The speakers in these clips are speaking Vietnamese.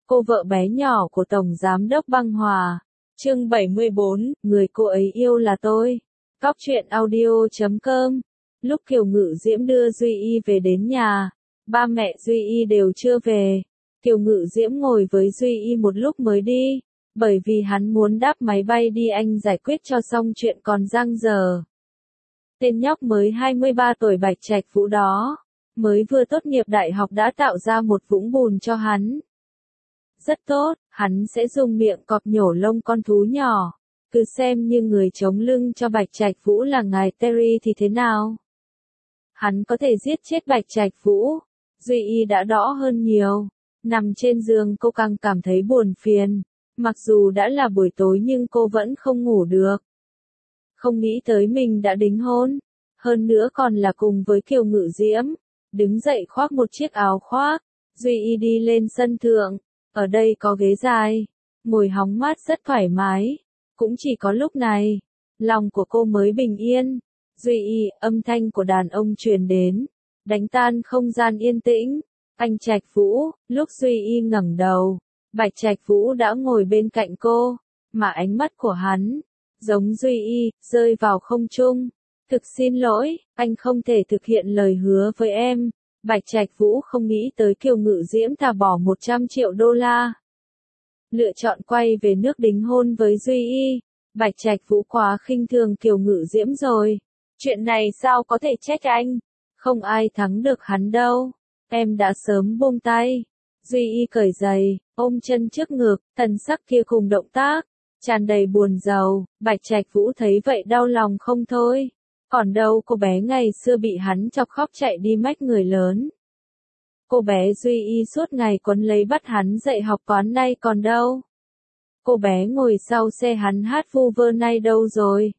cô vợ bé nhỏ của Tổng Giám đốc Băng Hòa. Chương 74, người cô ấy yêu là tôi. Cóc truyện audio.com. Lúc Kiều Ngự Diễm đưa Duy Y về đến nhà, ba mẹ Duy Y đều chưa về. Kiều Ngự Diễm ngồi với Duy Y một lúc mới đi, bởi vì hắn muốn đáp máy bay đi Anh giải quyết cho xong chuyện còn dang dở. Tên nhóc mới 23 tuổi Bạch Trạch Vũ đó, mới vừa tốt nghiệp đại học đã tạo ra một vũng bùn cho hắn. Rất tốt, hắn sẽ dùng miệng cọp nhổ lông con thú nhỏ. Cứ xem như người chống lưng cho Bạch Trạch Vũ là ngài Terry thì thế nào? Hắn có thể giết chết Bạch Trạch Vũ. Duy Y đã đỏ hơn nhiều. Nằm trên giường cô càng cảm thấy buồn phiền. Mặc dù đã là buổi tối nhưng cô vẫn không ngủ được. Không nghĩ tới mình đã đính hôn. Hơn nữa còn là cùng với Kiều Ngự Diễm. Đứng dậy khoác một chiếc áo khoác. Duy Y đi lên sân thượng. Ở đây có ghế dài. Ngồi hóng mát rất thoải mái. Cũng chỉ có lúc này, lòng của cô mới bình yên. Duy Y, âm thanh của đàn ông truyền đến, đánh tan không gian yên tĩnh. Anh Trạch Vũ, lúc Duy Y ngẩng đầu, Bạch Trạch Vũ đã ngồi bên cạnh cô, mà ánh mắt của hắn, giống Duy Y, rơi vào không trung. Thực xin lỗi, anh không thể thực hiện lời hứa với em. Bạch Trạch Vũ không nghĩ tới Kiều Ngự Diễm thà bỏ 100 triệu đô la. Lựa chọn quay về nước đính hôn với Duy Y. Bạch Trạch Vũ quá khinh thường Kiều Ngự Diễm rồi. Chuyện này sao có thể trách anh? Không ai thắng được hắn đâu. Em đã sớm buông tay. Duy Y cởi giày, ôm chân trước ngực, thần sắc kia cùng động tác, tràn đầy buồn rầu. Bạch Trạch Vũ thấy vậy đau lòng không thôi. Còn đâu cô bé ngày xưa bị hắn chọc khóc chạy đi mách người lớn. Cô bé Duy Y suốt ngày quấn lấy bắt hắn dạy học toán nay còn đâu. Cô bé ngồi sau xe hắn hát vu vơ nay đâu rồi.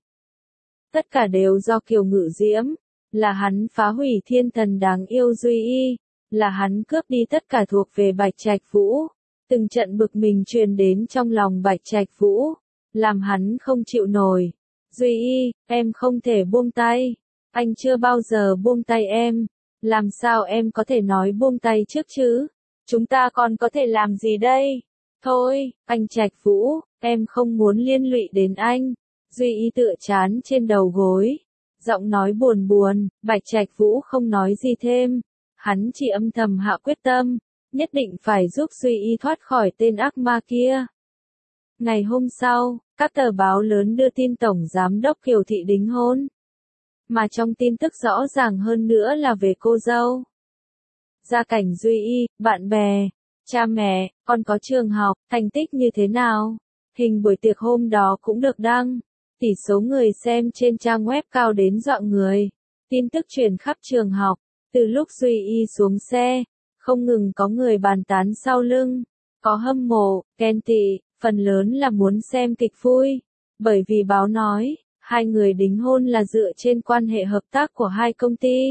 Tất cả đều do Kiều Ngự Diễm. Là hắn phá hủy thiên thần đáng yêu Duy Y. Là hắn cướp đi tất cả thuộc về Bạch Trạch Vũ. Từng trận bực mình truyền đến trong lòng Bạch Trạch Vũ. Làm hắn không chịu nổi. Duy Y, em không thể buông tay. Anh chưa bao giờ buông tay em. Làm sao em có thể nói buông tay trước chứ? Chúng ta còn có thể làm gì đây? Thôi, anh Trạch Vũ, em không muốn liên lụy đến anh. Duy Y tựa chán trên đầu gối. Giọng nói buồn buồn, Bạch Trạch Vũ không nói gì thêm. Hắn chỉ âm thầm hạ quyết tâm, nhất định phải giúp Duy Y thoát khỏi tên ác ma kia. Ngày hôm sau, các tờ báo lớn đưa tin Tổng Giám đốc Kiều Thị đính hôn. Mà trong tin tức rõ ràng hơn nữa là về cô dâu. Gia cảnh Duy Y, bạn bè, cha mẹ, con có trường học, thành tích như thế nào. Hình buổi tiệc hôm đó cũng được đăng. Tỷ số người xem trên trang web cao đến dọa người. Tin tức truyền khắp trường học. Từ lúc Duy Y xuống xe, không ngừng có người bàn tán sau lưng. Có hâm mộ, ghen tị, phần lớn là muốn xem kịch vui. Bởi vì báo nói, hai người đính hôn là dựa trên quan hệ hợp tác của hai công ty.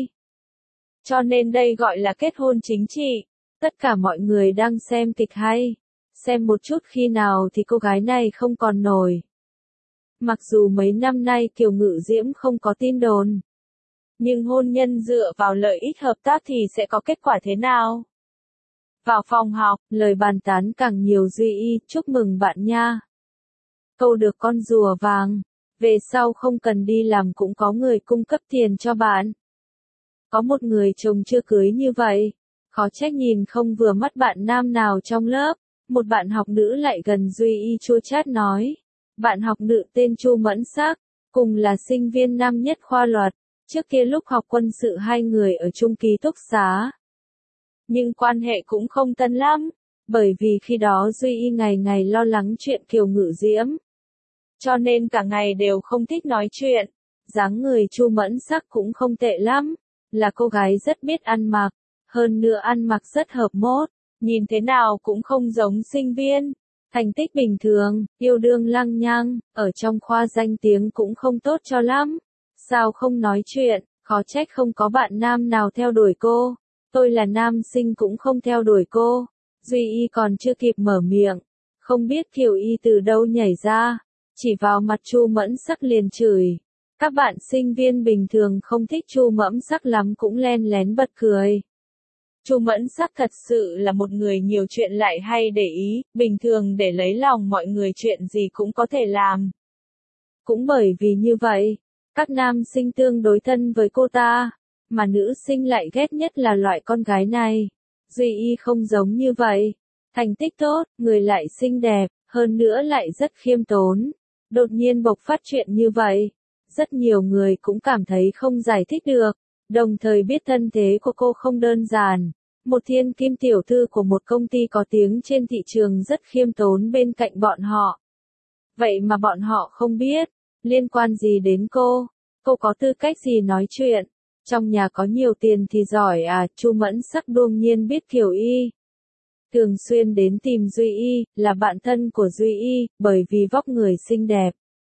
Cho nên đây gọi là kết hôn chính trị. Tất cả mọi người đang xem kịch hay. Xem một chút khi nào thì cô gái này không còn nổi. Mặc dù mấy năm nay Kiều Ngự Diễm không có tin đồn. Nhưng hôn nhân dựa vào lợi ích hợp tác thì sẽ có kết quả thế nào? Vào phòng học, lời bàn tán càng nhiều. Duy Y, chúc mừng bạn nha. Câu được con rùa vàng. Về sau không cần đi làm cũng có người cung cấp tiền cho bạn. Có một người chồng chưa cưới như vậy. Khó trách nhìn không vừa mắt bạn nam nào trong lớp. Một bạn học nữ lại gần Duy Y chua chát nói. Bạn học nữ tên Chu Mẫn Sắc, cùng là sinh viên năm nhất khoa luật. Trước kia lúc học quân sự hai người ở chung ký túc xá. Nhưng quan hệ cũng không thân lắm. Bởi vì khi đó Duy Y ngày ngày lo lắng chuyện Kiều Ngự Diễm. Cho nên cả ngày đều không thích nói chuyện. Dáng người Chu Mẫn Sắc cũng không tệ lắm. Là cô gái rất biết ăn mặc. Hơn nữa ăn mặc rất hợp mốt. Nhìn thế nào cũng không giống sinh viên. Thành tích bình thường, yêu đương lăng nhăng, ở trong khoa danh tiếng cũng không tốt cho lắm. Sao không nói chuyện, khó trách không có bạn nam nào theo đuổi cô. Tôi là nam sinh cũng không theo đuổi cô. Duy Y còn chưa kịp mở miệng. Không biết Kiều Y từ đâu nhảy ra. Chỉ vào mặt Chu Mẫn Sắc liền chửi. Các bạn sinh viên bình thường không thích Chu Mẫn Sắc lắm cũng len lén bật cười. Chu Mẫn Sắc thật sự là một người nhiều chuyện lại hay để ý, bình thường để lấy lòng mọi người chuyện gì cũng có thể làm. Cũng bởi vì như vậy, các nam sinh tương đối thân với cô ta, mà nữ sinh lại ghét nhất là loại con gái này. Duy Y không giống như vậy. Thành tích tốt, người lại xinh đẹp, hơn nữa lại rất khiêm tốn. Đột nhiên bộc phát chuyện như vậy. Rất nhiều người cũng cảm thấy không giải thích được, đồng thời biết thân thế của cô không đơn giản. Một thiên kim tiểu thư của một công ty có tiếng trên thị trường rất khiêm tốn bên cạnh bọn họ. Vậy mà bọn họ không biết, liên quan gì đến cô? Cô có tư cách gì nói chuyện? Trong nhà có nhiều tiền thì giỏi à? Chu Mẫn Sắc đương nhiên biết Kiều Y. Thường xuyên đến tìm Duy Y, là bạn thân của Duy Y, bởi vì vóc người xinh đẹp.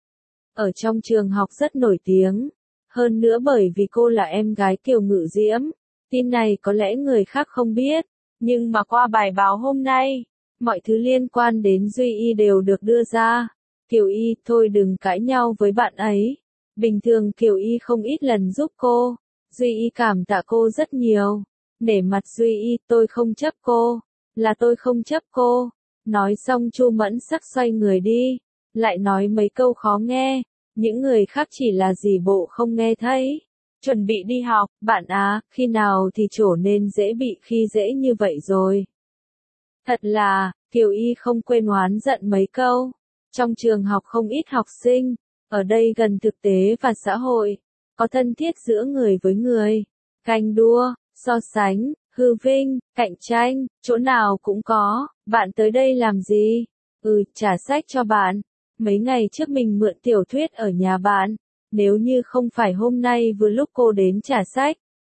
Ở trong trường học rất nổi tiếng. Hơn nữa bởi vì cô là em gái Kiều Ngự Diễm. Tin này có lẽ người khác không biết, nhưng mà qua bài báo hôm nay, mọi thứ liên quan đến Duy Y đều được đưa ra. Kiều Y, thôi đừng cãi nhau với bạn ấy. Bình thường Kiều Y không ít lần giúp cô. Duy Y cảm tạ cô rất nhiều. Nể mặt Duy Y, tôi không chấp cô. Là tôi không chấp cô. Nói xong Chu Mẫn Sắc xoay người đi. Lại nói mấy câu khó nghe. Những người khác chỉ là gì bộ không nghe thấy. Chuẩn bị đi học, bạn á, khi nào thì trở nên dễ bị khi dễ như vậy rồi. Thật là, Kiều Y không quên oán giận mấy câu. Trong trường học không ít học sinh, ở đây gần thực tế và xã hội, có thân thiết giữa người với người, ganh đua, so sánh, hư vinh, cạnh tranh, chỗ nào cũng có. Bạn tới đây làm gì? Trả sách cho bạn. Mấy ngày trước mình mượn tiểu thuyết ở nhà bạn. Nếu như không phải hôm nay vừa lúc cô đến trả sách,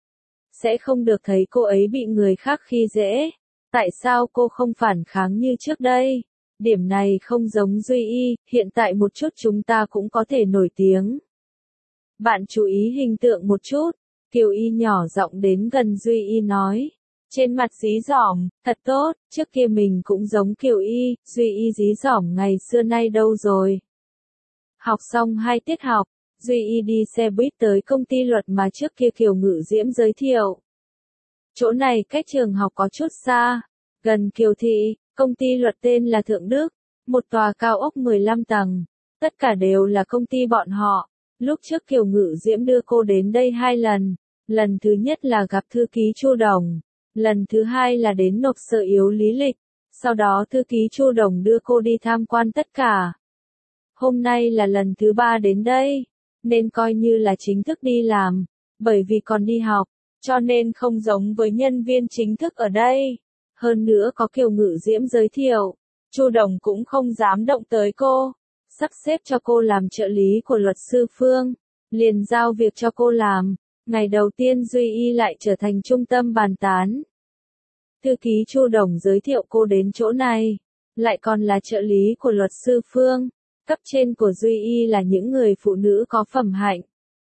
sẽ không được thấy cô ấy bị người khác khi dễ. Tại sao cô không phản kháng như trước đây? Điểm này không giống Duy Y, hiện tại một chút chúng ta cũng có thể nổi tiếng. Bạn chú ý hình tượng một chút. Kiều Y nhỏ giọng đến gần Duy Y nói. Trên mặt dí dỏm, thật tốt, trước kia mình cũng giống Kiều Y, Duy Y dí dỏm ngày xưa nay đâu rồi. Học xong 2 tiết học, Duy Y đi xe buýt tới công ty luật mà trước kia Kiều Ngự Diễm giới thiệu. Chỗ này cách trường học có chút xa, gần Kiều Thị, công ty luật tên là Thượng Đức, một tòa cao ốc 15 tầng, tất cả đều là công ty bọn họ. Lúc trước Kiều Ngự Diễm đưa cô đến đây 2 lần, lần thứ nhất là gặp thư ký Chu Đồng, lần thứ hai là đến nộp sơ yếu lý lịch, sau đó thư ký Chu Đồng đưa cô đi tham quan tất cả. Hôm nay là lần thứ 3 đến đây, nên coi như là chính thức đi làm, bởi vì còn đi học, cho nên không giống với nhân viên chính thức ở đây. Hơn nữa có Kiều Ngự Diễm giới thiệu, Chu Đồng cũng không dám động tới cô, sắp xếp cho cô làm trợ lý của luật sư Phương, liền giao việc cho cô làm. Ngày đầu tiên Duy Y lại trở thành trung tâm bàn tán. Thư ký Chu Đồng giới thiệu cô đến chỗ này, lại còn là trợ lý của luật sư Phương. Cấp trên của Duy Y là những người phụ nữ có phẩm hạnh.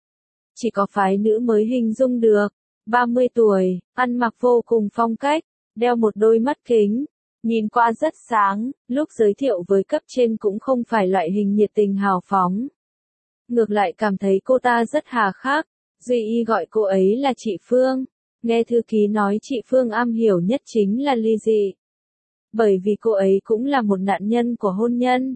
Chỉ có phái nữ mới hình dung được. 30 tuổi, ăn mặc vô cùng phong cách, đeo một đôi mắt kính, nhìn qua rất sáng, lúc giới thiệu với cấp trên cũng không phải loại hình nhiệt tình hào phóng. Ngược lại cảm thấy cô ta rất hà khắc. Duy Y gọi cô ấy là chị Phương. Nghe thư ký nói chị Phương am hiểu nhất chính là ly dị. Bởi vì cô ấy cũng là một nạn nhân của hôn nhân.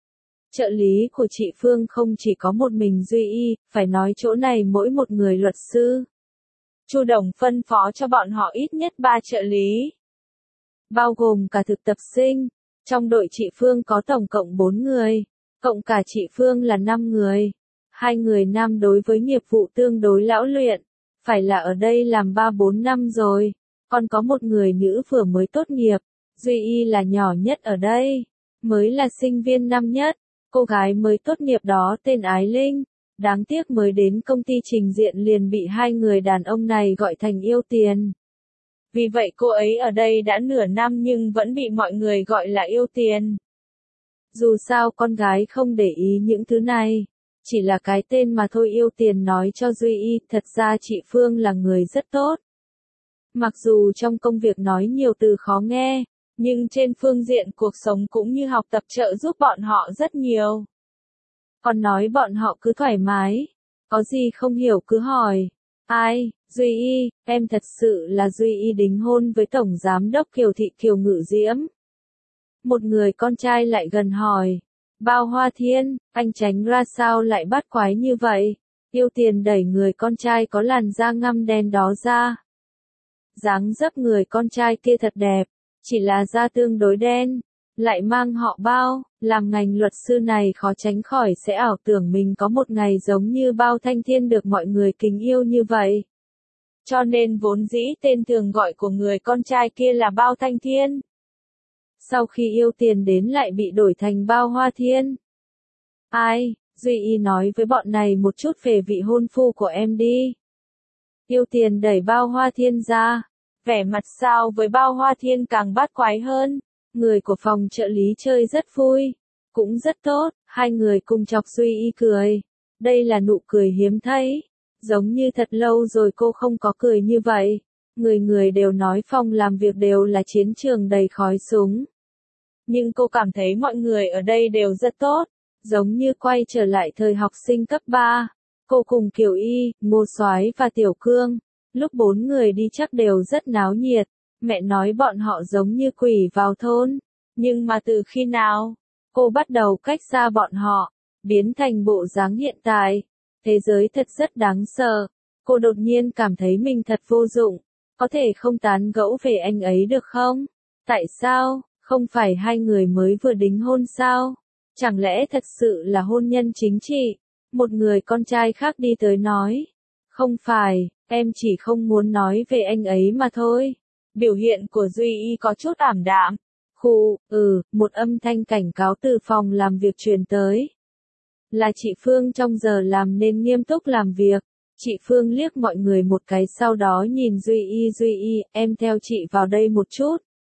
Trợ lý của chị Phương không chỉ có một mình Duy Y, phải nói chỗ này mỗi một người luật sư. Chu Đồng phân phó cho bọn họ ít nhất 3 trợ lý. Bao gồm cả thực tập sinh. Trong đội chị Phương có tổng cộng 4 người. Cộng cả chị Phương là 5 người. 2 người nam đối với nghiệp vụ tương đối lão luyện. Phải là ở đây làm 3-4 năm rồi. Còn có một người nữ vừa mới tốt nghiệp. Duy Y là nhỏ nhất ở đây. Mới là sinh viên năm nhất. Cô gái mới tốt nghiệp đó tên Ái Linh. Đáng tiếc mới đến công ty trình diện liền bị 2 người đàn ông này gọi thành yêu tiền. Vì vậy cô ấy ở đây đã nửa năm nhưng vẫn bị mọi người gọi là yêu tiền. Dù sao con gái không để ý những thứ này. Chỉ là cái tên mà thôi. Yêu tiền nói cho Duy Y, thật ra chị Phương là người rất tốt. Mặc dù trong công việc nói nhiều từ khó nghe, nhưng trên phương diện cuộc sống cũng như học tập trợ giúp bọn họ rất nhiều. Còn nói bọn họ cứ thoải mái, có gì không hiểu cứ hỏi. Ai, Duy Y, em thật sự là Duy Y đính hôn với Tổng Giám đốc Kiều Thị Kiều Ngự Diễm. Một người con trai lại gần hỏi. Bao Hoa Thiên, anh tránh ra sao lại bắt quái như vậy? Yêu Tiền đẩy người con trai có làn da ngăm đen đó ra. Dáng dấp người con trai kia thật đẹp, chỉ là da tương đối đen, lại mang họ Bao, làm ngành luật sư này khó tránh khỏi sẽ ảo tưởng mình có một ngày giống như Bao Thanh Thiên được mọi người kính yêu như vậy. Cho nên vốn dĩ tên thường gọi của người con trai kia là Bao Thanh Thiên. Sau khi Yêu Tiền đến lại bị đổi thành Bao Hoa Thiên. Ai, Duy Y nói với bọn này một chút về vị hôn phu của em đi. Yêu Tiền đẩy Bao Hoa Thiên ra, vẻ mặt sao với Bao Hoa Thiên càng bát quái hơn. Người của phòng trợ lý chơi rất vui, cũng rất tốt, hai người cùng chọc Duy Y cười. Đây là nụ cười hiếm thấy, giống như thật lâu rồi cô không có cười như vậy. Người người đều nói phòng làm việc đều là chiến trường đầy khói súng. Nhưng cô cảm thấy mọi người ở đây đều rất tốt, giống như quay trở lại thời học sinh cấp 3. Cô cùng Kiều Y, Ngô Soái và Tiểu Cương, lúc 4 người đi chắc đều rất náo nhiệt. Mẹ nói bọn họ giống như quỷ vào thôn, nhưng mà từ khi nào, cô bắt đầu cách xa bọn họ, biến thành bộ dáng hiện tại. Thế giới thật rất đáng sợ, cô đột nhiên cảm thấy mình thật vô dụng, có thể không tán gẫu về anh ấy được không? Tại sao, không phải hai người mới vừa đính hôn sao? Chẳng lẽ thật sự là hôn nhân chính trị? Một người con trai khác đi tới nói, không phải, em chỉ không muốn nói về anh ấy mà thôi. Biểu hiện của Duy Y có chút ảm đạm. Một âm thanh cảnh cáo từ phòng làm việc truyền tới. Là chị Phương trong giờ làm nên nghiêm túc làm việc. Chị Phương liếc mọi người một cái sau đó nhìn Duy Y, em theo chị vào đây một chút.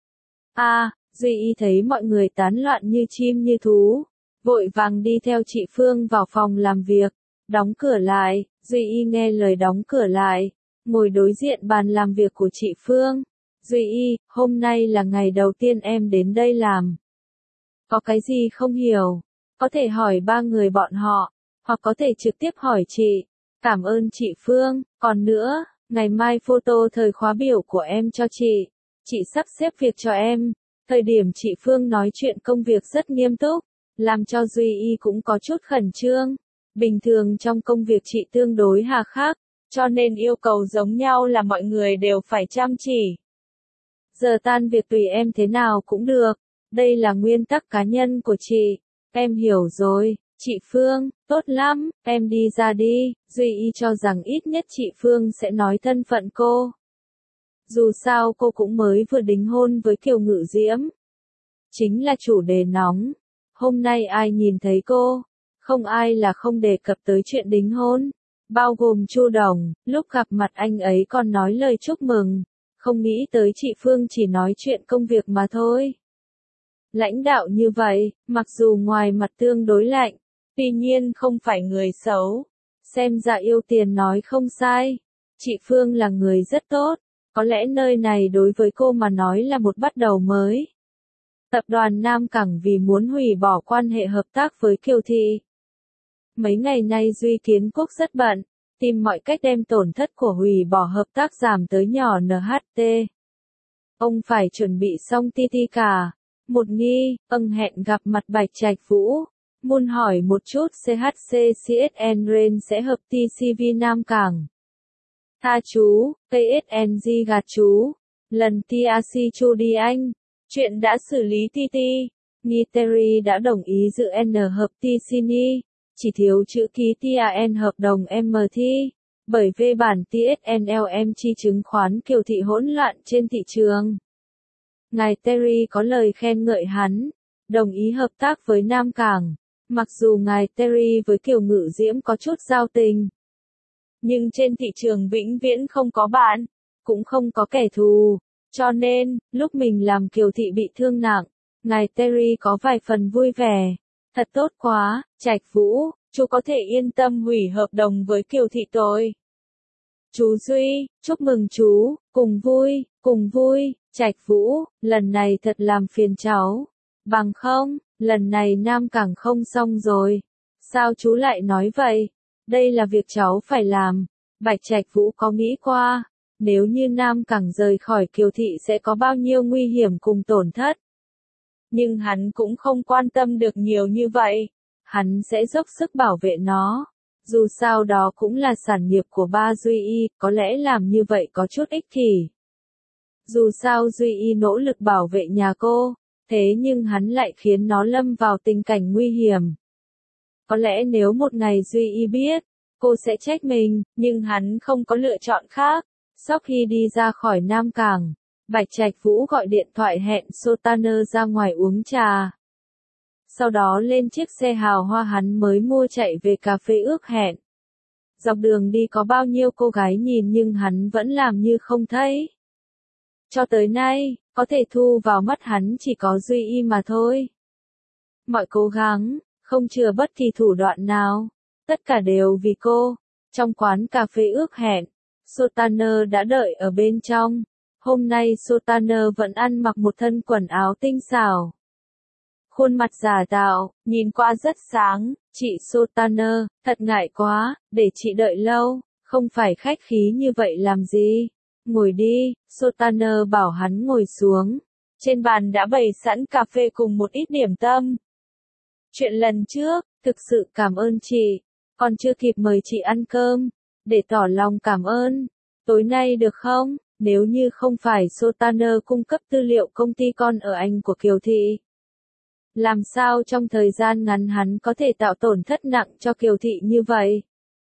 Duy Y thấy mọi người tán loạn như chim như thú, vội vàng đi theo chị Phương vào phòng làm việc, đóng cửa lại. Duy Y nghe lời đóng cửa lại, ngồi đối diện bàn làm việc của chị Phương. Duy Y, hôm nay là ngày đầu tiên em đến đây làm. Có cái gì không hiểu? Có thể hỏi ba người bọn họ, hoặc có thể trực tiếp hỏi chị. Cảm ơn chị Phương, còn nữa, ngày mai photo thời khóa biểu của em cho chị. Chị sắp xếp việc cho em. Thời điểm chị Phương nói chuyện công việc rất nghiêm túc, làm cho Duy Y cũng có chút khẩn trương. Bình thường trong công việc chị tương đối hà khắc, cho nên yêu cầu giống nhau là mọi người đều phải chăm chỉ. Giờ tan việc tùy em thế nào cũng được, đây là nguyên tắc cá nhân của chị. Em hiểu rồi, chị Phương, tốt lắm, em đi ra đi. Duy Y cho rằng ít nhất chị Phương sẽ nói thân phận cô. Dù sao cô cũng mới vừa đính hôn với Kiều Ngự Diễm. Chính là chủ đề nóng. Hôm nay ai nhìn thấy cô, không ai là không đề cập tới chuyện đính hôn. Bao gồm Chu Đồng, lúc gặp mặt anh ấy còn nói lời chúc mừng. Không nghĩ tới chị Phương chỉ nói chuyện công việc mà thôi. Lãnh đạo như vậy, mặc dù ngoài mặt tương đối lạnh, tuy nhiên không phải người xấu. Xem ra Yêu Tiền nói không sai. Chị Phương là người rất tốt. Có lẽ nơi này đối với cô mà nói là một bắt đầu mới. Tập đoàn Nam Cảng vì muốn hủy bỏ quan hệ hợp tác với Kiều Thị. Mấy ngày nay Duy Kiến Quốc rất bận, tìm mọi cách đem tổn thất của hủy bỏ hợp tác giảm tới nhỏ NHT. Ông phải chuẩn bị xong TT cả. Một nghi, hẹn gặp mặt Bạch Trạch Vũ. Muốn hỏi một chút CHC CSN Rain sẽ hợp TCV Nam Cảng. Tha chú, KSNG gạt chú. Lần TRC chu đi anh. Chuyện đã xử lý TT. Nghi Terry đã đồng ý dự N hợp TCNI. Chỉ thiếu chữ ký TAN hợp đồng MT. Bởi về bản TSNLM chi chứng khoán Kiều Thị hỗn loạn trên thị trường. Ngài Terry có lời khen ngợi hắn, đồng ý hợp tác với Nam Cảng. Mặc dù ngài Terry với Kiều Ngự Diễm có chút giao tình, nhưng trên thị trường vĩnh viễn không có bạn, cũng không có kẻ thù. Cho nên, lúc mình làm Kiều Thị bị thương nặng, ngài Terry có vài phần vui vẻ. Thật tốt quá, Trạch Vũ, chú có thể yên tâm hủy hợp đồng với Kiều Thị tôi. Chú Duy, chúc mừng chú, cùng vui, Trạch Vũ, lần này thật làm phiền cháu. Bằng không, lần này Nam Cảng không xong rồi. Sao chú lại nói vậy? Đây là việc cháu phải làm. Bạch Trạch Vũ có nghĩ qua, nếu như Nam Cảng rời khỏi Kiều Thị sẽ có bao nhiêu nguy hiểm cùng tổn thất. Nhưng hắn cũng không quan tâm được nhiều như vậy. Hắn sẽ dốc sức bảo vệ nó. Dù sao đó cũng là sản nghiệp của ba Duy Y, có lẽ làm như vậy có chút ích kỷ. Dù sao Duy Y nỗ lực bảo vệ nhà cô, thế nhưng hắn lại khiến nó lâm vào tình cảnh nguy hiểm. Có lẽ nếu một ngày Duy Y biết, cô sẽ trách mình, nhưng hắn không có lựa chọn khác. Sau khi đi ra khỏi Nam Cảng, Bạch Trạch Vũ gọi điện thoại hẹn Sotaner ra ngoài uống trà. Sau đó lên chiếc xe hào hoa hắn mới mua chạy về cà phê ước hẹn. Dọc đường đi có bao nhiêu cô gái nhìn nhưng hắn vẫn làm như không thấy. Cho tới nay, có thể thu vào mắt hắn chỉ có Duy Y mà thôi. Mọi cố gắng, không chừa bất kỳ thủ đoạn nào, tất cả đều vì cô. Trong quán cà phê ước hẹn, Sotaner đã đợi ở bên trong. Hôm nay Sotaner vẫn ăn mặc một thân quần áo tinh xảo. Khuôn mặt giả tạo, nhìn qua rất sáng. Chị Sotaner, thật ngại quá, để chị đợi lâu, không phải khách khí như vậy làm gì. Ngồi đi, Sotaner bảo hắn ngồi xuống. Trên bàn đã bày sẵn cà phê cùng một ít điểm tâm. Chuyện lần trước, thực sự cảm ơn chị, còn chưa kịp mời chị ăn cơm, để tỏ lòng cảm ơn. Tối nay được không? Nếu như không phải Sotaner cung cấp tư liệu công ty con ở Anh của Kiều Thị. Làm sao trong thời gian ngắn hắn có thể tạo tổn thất nặng cho Kiều Thị như vậy?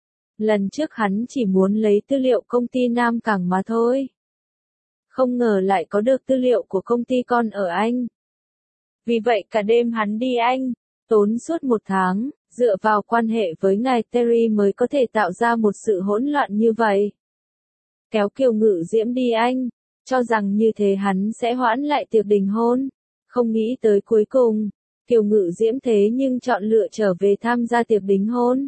Lần trước hắn chỉ muốn lấy tư liệu công ty Nam Cảng mà thôi. Không ngờ lại có được tư liệu của công ty con ở Anh. Vì vậy cả đêm hắn đi Anh, tốn suốt 1 tháng, dựa vào quan hệ với ngài Terry mới có thể tạo ra một sự hỗn loạn như vậy. Kéo Kiều Ngự Diễm đi Anh, cho rằng như thế hắn sẽ hoãn lại tiệc đình hôn. Không nghĩ tới cuối cùng, Kiều Ngự Diễm thế nhưng chọn lựa trở về tham gia tiệc đính hôn.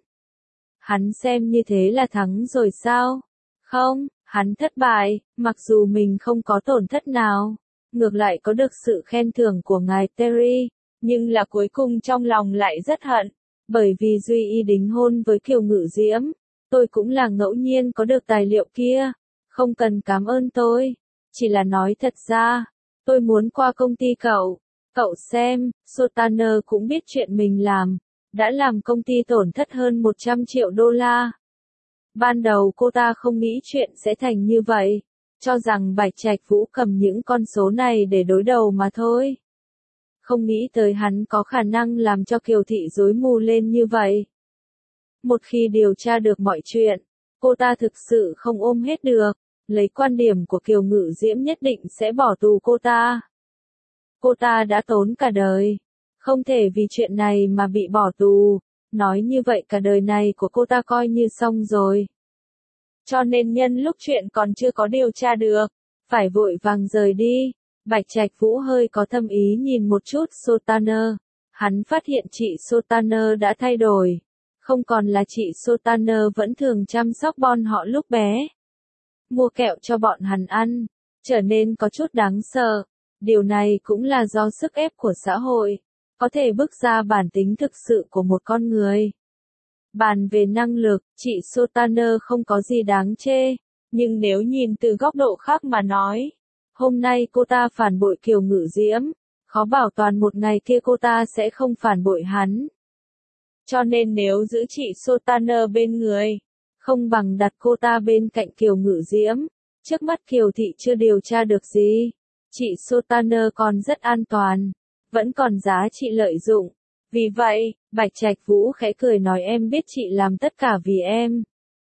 Hắn xem như thế là thắng rồi sao? Không, hắn thất bại, mặc dù mình không có tổn thất nào, ngược lại có được sự khen thưởng của ngài Terry, nhưng là cuối cùng trong lòng lại rất hận, bởi vì Duy Y đính hôn với Kiều Ngự Diễm, tôi cũng là ngẫu nhiên có được tài liệu kia, không cần cảm ơn tôi, chỉ là nói thật ra, tôi muốn qua công ty cậu xem, Sotaner cũng biết chuyện mình làm, đã làm công ty tổn thất hơn 100 triệu đô la. Ban đầu cô ta không nghĩ chuyện sẽ thành như vậy, cho rằng Bạch Trạch Vũ cầm những con số này để đối đầu mà thôi. Không nghĩ tới hắn có khả năng làm cho Kiều Thị rối mù lên như vậy. Một khi điều tra được mọi chuyện, cô ta thực sự không ôm hết được, lấy quan điểm của Kiều Ngự Diễm nhất định sẽ bỏ tù cô ta. Cô ta đã tốn cả đời, không thể vì chuyện này mà bị bỏ tù, nói như vậy cả đời này của cô ta coi như xong rồi. Cho nên nhân lúc chuyện còn chưa có điều tra được, phải vội vàng rời đi. Bạch Trạch Vũ hơi có thâm ý nhìn một chút Sotaner, hắn phát hiện chị Sotaner đã thay đổi, không còn là chị Sotaner vẫn thường chăm sóc bọn họ lúc bé, mua kẹo cho bọn hắn ăn, trở nên có chút đáng sợ. Điều này cũng là do sức ép của xã hội, có thể bức ra bản tính thực sự của một con người. Bàn về năng lực, chị Sotaner không có gì đáng chê, nhưng nếu nhìn từ góc độ khác mà nói, hôm nay cô ta phản bội Kiều Ngự Diễm, khó bảo toàn một ngày kia cô ta sẽ không phản bội hắn. Cho nên nếu giữ chị Sotaner bên người, không bằng đặt cô ta bên cạnh Kiều Ngự Diễm. Trước mắt Kiều Thị chưa điều tra được gì, chị Sotaner còn rất an toàn, vẫn còn giá trị lợi dụng. Vì vậy, Bạch Trạch Vũ khẽ cười nói em biết chị làm tất cả vì em.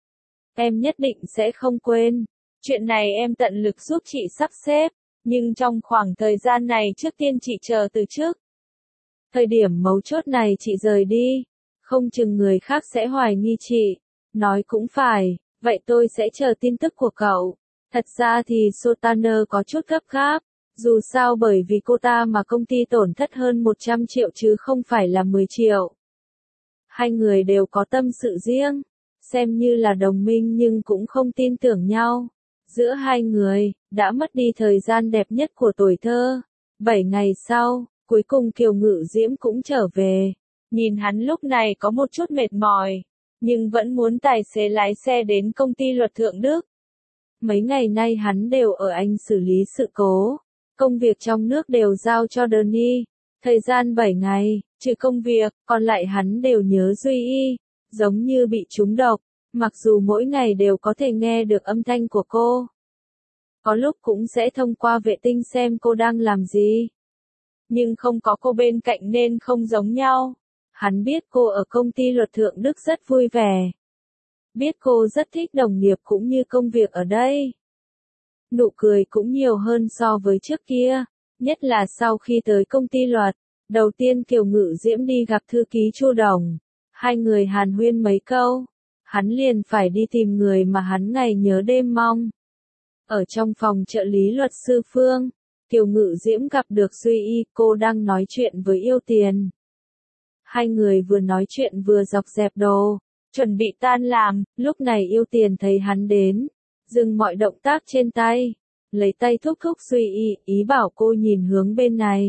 Em nhất định sẽ không quên. Chuyện này em tận lực giúp chị sắp xếp, nhưng trong khoảng thời gian này trước tiên chị chờ từ trước. Thời điểm mấu chốt này chị rời đi, không chừng người khác sẽ hoài nghi chị. Nói cũng phải, vậy tôi sẽ chờ tin tức của cậu. Thật ra thì Sotaner có chút gấp gáp, dù sao bởi vì cô ta mà công ty tổn thất hơn 100 triệu chứ không phải là 10 triệu. Hai người đều có tâm sự riêng, xem như là đồng minh nhưng cũng không tin tưởng nhau. Giữa hai người, đã mất đi thời gian đẹp nhất của tuổi thơ. 7 ngày sau, cuối cùng Kiều Ngự Diễm cũng trở về. Nhìn hắn lúc này có một chút mệt mỏi, nhưng vẫn muốn tài xế lái xe đến công ty luật Thượng Đức. Mấy ngày nay hắn đều ở Anh xử lý sự cố. Công việc trong nước đều giao cho Donnie. Thời gian 7 ngày, trừ công việc, còn lại hắn đều nhớ Duy Y, giống như bị trúng độc, mặc dù mỗi ngày đều có thể nghe được âm thanh của cô. Có lúc cũng sẽ thông qua vệ tinh xem cô đang làm gì. Nhưng không có cô bên cạnh nên không giống nhau. Hắn biết cô ở công ty luật Thượng Đức rất vui vẻ. Biết cô rất thích đồng nghiệp cũng như công việc ở đây. Nụ cười cũng nhiều hơn so với trước kia, nhất là sau khi tới công ty luật. Đầu tiên Kiều Ngự Diễm đi gặp thư ký Chu Đồng. Hai người hàn huyên mấy câu. Hắn liền phải đi tìm người mà hắn ngày nhớ đêm mong. Ở trong phòng trợ lý luật sư Phương, Kiều Ngự Diễm gặp được Duy Y, cô đang nói chuyện với Yêu Tiền. Hai người vừa nói chuyện vừa dọc dẹp đồ, chuẩn bị tan làm, lúc này Yêu Tiền thấy hắn đến, dừng mọi động tác trên tay, lấy tay thúc thúc Duy Y, ý bảo cô nhìn hướng bên này.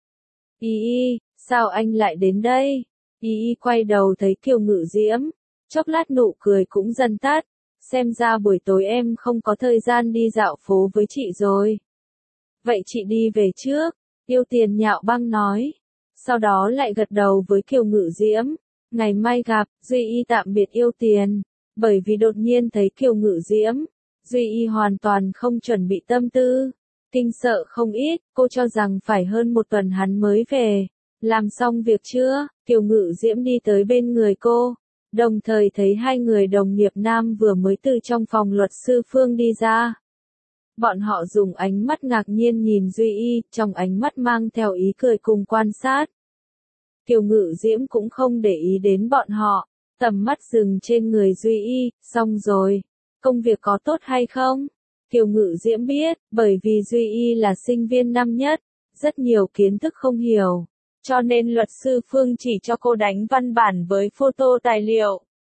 Y, sao anh lại đến đây? Y quay đầu thấy Kiều Ngự Diễm, chốc lát nụ cười cũng dần tắt, xem ra buổi tối em không có thời gian đi dạo phố với chị rồi. Vậy chị đi về trước, Yêu Tiền nhạo băng nói. Sau đó lại gật đầu với Kiều Ngự Diễm, ngày mai gặp. Duy Y tạm biệt Yêu Tiền, bởi vì đột nhiên thấy Kiều Ngự Diễm, Duy Y hoàn toàn không chuẩn bị tâm tư, kinh sợ không ít, cô cho rằng phải hơn một tuần hắn mới về. Làm xong việc chưa? Kiều Ngự Diễm đi tới bên người cô, đồng thời thấy hai người đồng nghiệp nam vừa mới từ trong phòng luật sư Phương đi ra. Bọn họ dùng ánh mắt ngạc nhiên nhìn Duy Y, trong ánh mắt mang theo ý cười cùng quan sát. Kiều Ngự Diễm cũng không để ý đến bọn họ, tầm mắt dừng trên người Duy Y, xong rồi. Công việc có tốt hay không? Kiều Ngự Diễm biết, bởi vì Duy Y là sinh viên năm nhất, rất nhiều kiến thức không hiểu. Cho nên luật sư Phương chỉ cho cô đánh văn bản với photo tài liệu.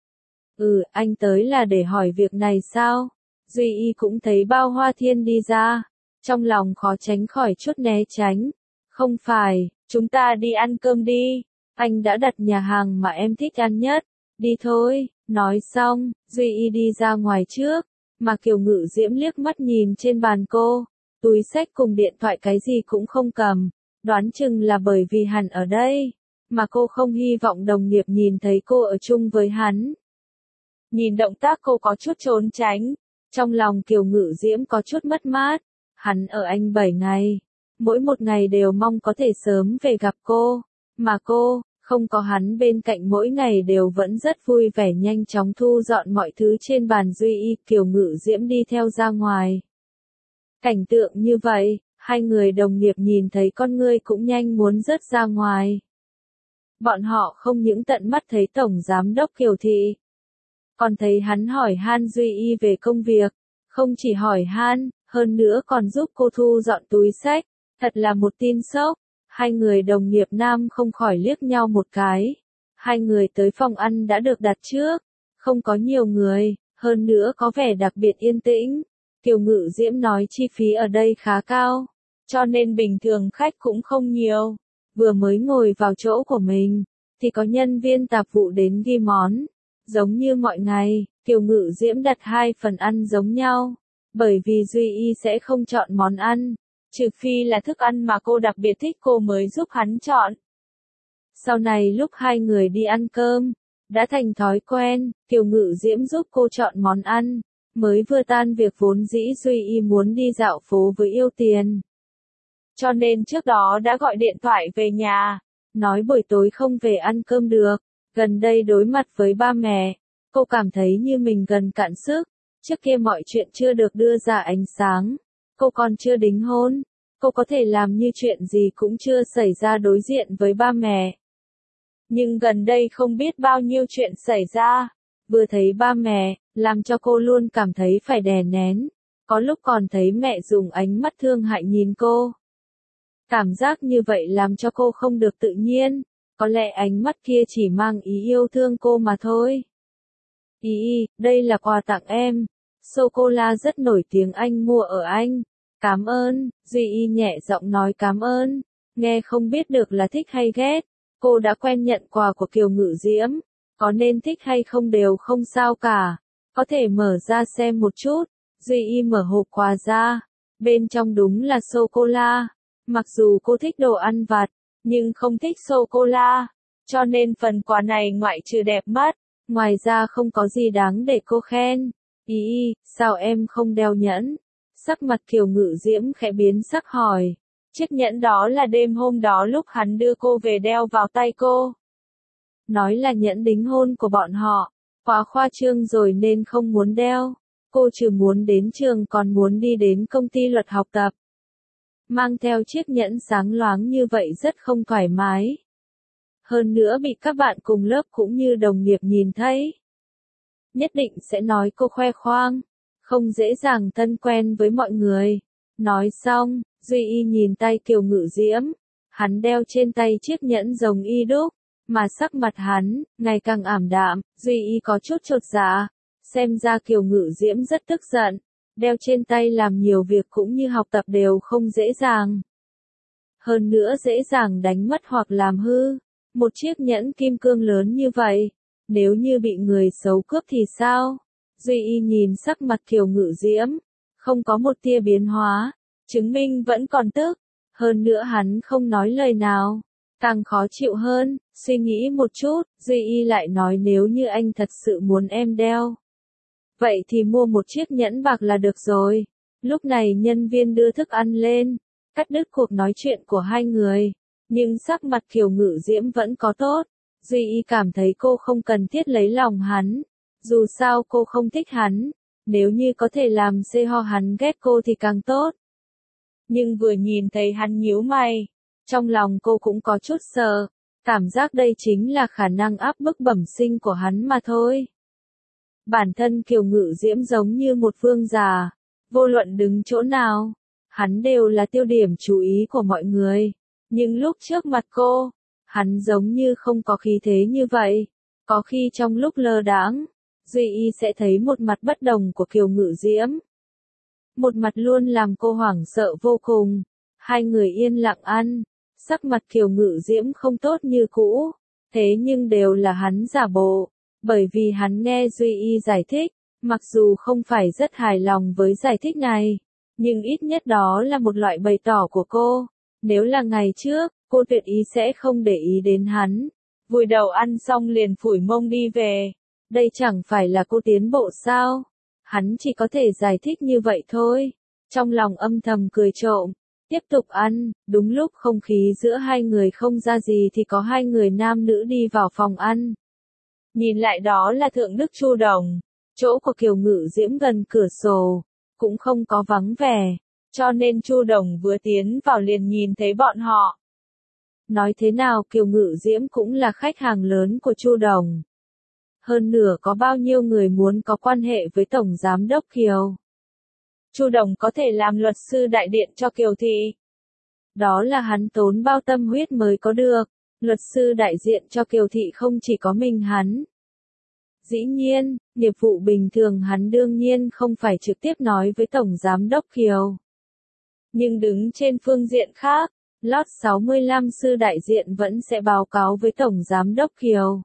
Anh tới là để hỏi việc này sao? Duy Y cũng thấy Bao Hoa Thiên đi ra. Trong lòng khó tránh khỏi chút né tránh. Không phải, chúng ta đi ăn cơm đi. Anh đã đặt nhà hàng mà em thích ăn nhất. Đi thôi, nói xong, Duy Y đi ra ngoài trước. Mà Kiều Ngự Diễm liếc mắt nhìn trên bàn cô. Túi xách cùng điện thoại cái gì cũng không cầm. Đoán chừng là bởi vì hắn ở đây. Mà cô không hy vọng đồng nghiệp nhìn thấy cô ở chung với hắn. Nhìn động tác cô có chút trốn tránh. Trong lòng Kiều Ngự Diễm có chút mất mát. Hắn ở Anh 7 ngày. Mỗi một ngày đều mong có thể sớm về gặp cô. Mà cô, không có hắn bên cạnh mỗi ngày đều vẫn rất vui vẻ nhanh chóng thu dọn mọi thứ trên bàn Duy Y. Kiều Ngự Diễm đi theo ra ngoài. Cảnh tượng như vậy, hai người đồng nghiệp nhìn thấy con ngươi cũng nhanh muốn rớt ra ngoài. Bọn họ không những tận mắt thấy Tổng Giám đốc Kiều Thị, còn thấy hắn hỏi han Duy Y về công việc, không chỉ hỏi han, hơn nữa còn giúp cô thu dọn túi xách, thật là một tin sốc. Hai người đồng nghiệp nam không khỏi liếc nhau một cái. Hai người tới phòng ăn đã được đặt trước, không có nhiều người, hơn nữa có vẻ đặc biệt yên tĩnh. Kiều Ngự Diễm nói chi phí ở đây khá cao, cho nên bình thường khách cũng không nhiều. Vừa mới ngồi vào chỗ của mình, thì có nhân viên tạp vụ đến ghi món. Giống như mọi ngày, Kiều Ngự Diễm đặt 2 phần ăn giống nhau, bởi vì Duy Y sẽ không chọn món ăn, trừ phi là thức ăn mà cô đặc biệt thích cô mới giúp hắn chọn. Sau này lúc hai người đi ăn cơm, đã thành thói quen, Kiều Ngự Diễm giúp cô chọn món ăn, mới vừa tan việc vốn dĩ Duy Y muốn đi dạo phố với Yêu Tiền. Cho nên trước đó đã gọi điện thoại về nhà, nói buổi tối không về ăn cơm được. Gần đây đối mặt với ba mẹ, cô cảm thấy như mình gần cạn sức. Trước kia mọi chuyện chưa được đưa ra ánh sáng. Cô còn chưa đính hôn. Cô có thể làm như chuyện gì cũng chưa xảy ra đối diện với ba mẹ. Nhưng gần đây không biết bao nhiêu chuyện xảy ra. Vừa thấy ba mẹ, làm cho cô luôn cảm thấy phải đè nén. Có lúc còn thấy mẹ dùng ánh mắt thương hại nhìn cô. Cảm giác như vậy làm cho cô không được tự nhiên. Có lẽ ánh mắt kia chỉ mang ý yêu thương cô mà thôi. Y, đây là quà tặng em. Sô-cô-la rất nổi tiếng anh mua ở Anh. Cảm ơn, Duy Y nhẹ giọng nói cảm ơn. Nghe không biết được là thích hay ghét. Cô đã quen nhận quà của Kiều Ngự Diễm. Có nên thích hay không đều không sao cả. Có thể mở ra xem một chút. Duy Y mở hộp quà ra. Bên trong đúng là sô-cô-la. Mặc dù cô thích đồ ăn vặt, nhưng không thích sô-cô-la. Cho nên phần quà này ngoại trừ đẹp mắt, ngoài ra không có gì đáng để cô khen. Ý, sao em không đeo nhẫn? Sắc mặt Kiều Ngự Diễm khẽ biến sắc hỏi. Chiếc nhẫn đó là đêm hôm đó lúc hắn đưa cô về đeo vào tay cô. Nói là nhẫn đính hôn của bọn họ, quá khoa trương rồi nên không muốn đeo. Cô trừ muốn đến trường còn muốn đi đến công ty luật học tập. Mang theo chiếc nhẫn sáng loáng như vậy rất không thoải mái. Hơn nữa bị các bạn cùng lớp cũng như đồng nghiệp nhìn thấy. Nhất định sẽ nói cô khoe khoang, không dễ dàng thân quen với mọi người. Nói xong, Duy Y nhìn tay Kiều Ngự Diễm. Hắn đeo trên tay chiếc nhẫn rồng y đúc, mà sắc mặt hắn, ngày càng ảm đạm. Duy Y có chút chột dạ. Xem ra Kiều Ngự Diễm rất tức giận. Đeo trên tay làm nhiều việc cũng như học tập đều không dễ dàng. Hơn nữa dễ dàng đánh mất hoặc làm hư. Một chiếc nhẫn kim cương lớn như vậy, nếu như bị người xấu cướp thì sao? Duy Y nhìn sắc mặt Kiều Ngự Diễm, không có một tia biến hóa, chứng minh vẫn còn tức. Hơn nữa hắn không nói lời nào, càng khó chịu hơn. Suy nghĩ một chút, Duy Y lại nói nếu như anh thật sự muốn em đeo, vậy thì mua một chiếc nhẫn bạc là được rồi. Lúc này nhân viên đưa thức ăn lên, cắt đứt cuộc nói chuyện của hai người. Nhưng sắc mặt Kiều Ngự Diễm vẫn có tốt. Duy Y cảm thấy cô không cần thiết lấy lòng hắn. Dù sao cô không thích hắn. Nếu như có thể làm ho hắn ghét cô thì càng tốt. Nhưng vừa nhìn thấy hắn nhíu mày, trong lòng cô cũng có chút sợ. Cảm giác đây chính là khả năng áp bức bẩm sinh của hắn mà thôi. Bản thân Kiều Ngự Diễm giống như một vương giả. Vô luận đứng chỗ nào, hắn đều là tiêu điểm chú ý của mọi người. Nhưng lúc trước mặt cô, hắn giống như không có khí thế như vậy. Có khi trong lúc lơ đãng, Duy Y sẽ thấy một mặt bất đồng của Kiều Ngự Diễm. Một mặt luôn làm cô hoảng sợ vô cùng. Hai người yên lặng ăn, sắc mặt Kiều Ngự Diễm không tốt như cũ. Thế nhưng đều là hắn giả bộ, bởi vì hắn nghe Duy Y giải thích, mặc dù không phải rất hài lòng với giải thích này, nhưng ít nhất đó là một loại bày tỏ của cô. Nếu là ngày trước, cô tuyệt ý sẽ không để ý đến hắn. Vùi đầu ăn xong liền phủi mông đi về. Đây chẳng phải là cô tiến bộ sao? Hắn chỉ có thể giải thích như vậy thôi. Trong lòng âm thầm cười trộm. Tiếp tục ăn, đúng lúc không khí giữa hai người không ra gì thì có hai người nam nữ đi vào phòng ăn. Nhìn lại đó là Thượng Đức Chu Đồng. Chỗ của Kiều Ngự Diễm gần cửa sổ, cũng không có vắng vẻ. Cho nên Chu Đồng vừa tiến vào liền nhìn thấy bọn họ. Nói thế nào Kiều Ngự Diễm cũng là khách hàng lớn của Chu Đồng. Hơn nữa có bao nhiêu người muốn có quan hệ với Tổng Giám đốc Kiều. Chu Đồng có thể làm luật sư đại điện cho Kiều Thị. Đó là hắn tốn bao tâm huyết mới có được. Luật sư đại diện cho Kiều Thị không chỉ có mình hắn. Dĩ nhiên, nghiệp vụ bình thường hắn đương nhiên không phải trực tiếp nói với Tổng Giám đốc Kiều. Nhưng đứng trên phương diện khác, Lot 65 sư đại diện vẫn sẽ báo cáo với Tổng Giám đốc Kiều.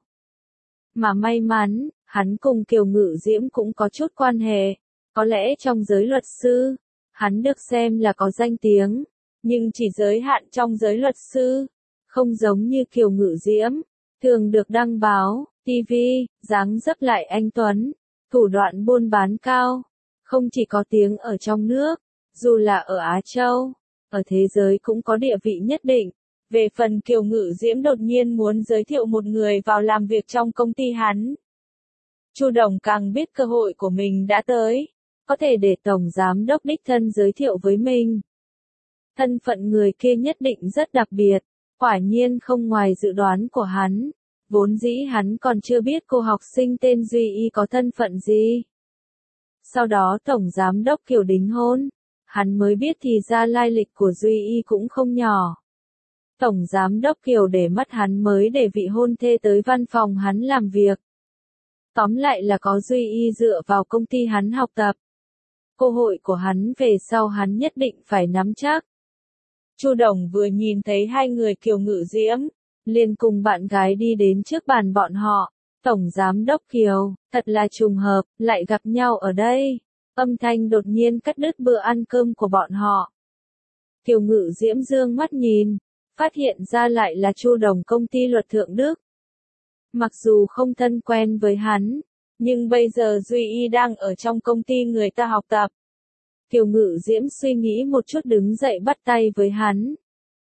Mà may mắn, hắn cùng Kiều Ngự Diễm cũng có chút quan hệ. Có lẽ trong giới luật sư, hắn được xem là có danh tiếng, nhưng chỉ giới hạn trong giới luật sư. Không giống như Kiều Ngự Diễm, thường được đăng báo, TV, dáng dấp lại anh tuấn, thủ đoạn buôn bán cao. Không chỉ có tiếng ở trong nước, dù là ở Á Châu, ở thế giới cũng có địa vị nhất định. Về phần Kiều Ngự Diễm đột nhiên muốn giới thiệu một người vào làm việc trong công ty hắn. Chu Đồng càng biết cơ hội của mình đã tới, có thể để Tổng Giám đốc đích thân giới thiệu với mình. Thân phận người kia nhất định rất đặc biệt, quả nhiên không ngoài dự đoán của hắn. Vốn dĩ hắn còn chưa biết cô học sinh tên Duy Y có thân phận gì. Sau đó Tổng Giám đốc Kiều đính hôn, hắn mới biết thì ra lai lịch của Duy Y cũng không nhỏ. Tổng Giám đốc Kiều để mắt hắn mới để vị hôn thê tới văn phòng hắn làm việc. Tóm lại là có Duy Y dựa vào công ty hắn học tập. Cơ hội của hắn về sau hắn nhất định phải nắm chắc. Chu Đồng vừa nhìn thấy hai người Kiều Ngự Diễm, liền cùng bạn gái đi đến trước bàn bọn họ. Tổng Giám đốc Kiều, thật là trùng hợp, lại gặp nhau ở đây. Âm thanh đột nhiên cắt đứt bữa ăn cơm của bọn họ. Kiều Ngự Diễm dương mắt nhìn, phát hiện ra lại là Chu Đồng công ty luật Thượng Đức. Mặc dù không thân quen với hắn, nhưng bây giờ Duy Y đang ở trong công ty người ta học tập. Kiều Ngự Diễm suy nghĩ một chút đứng dậy bắt tay với hắn.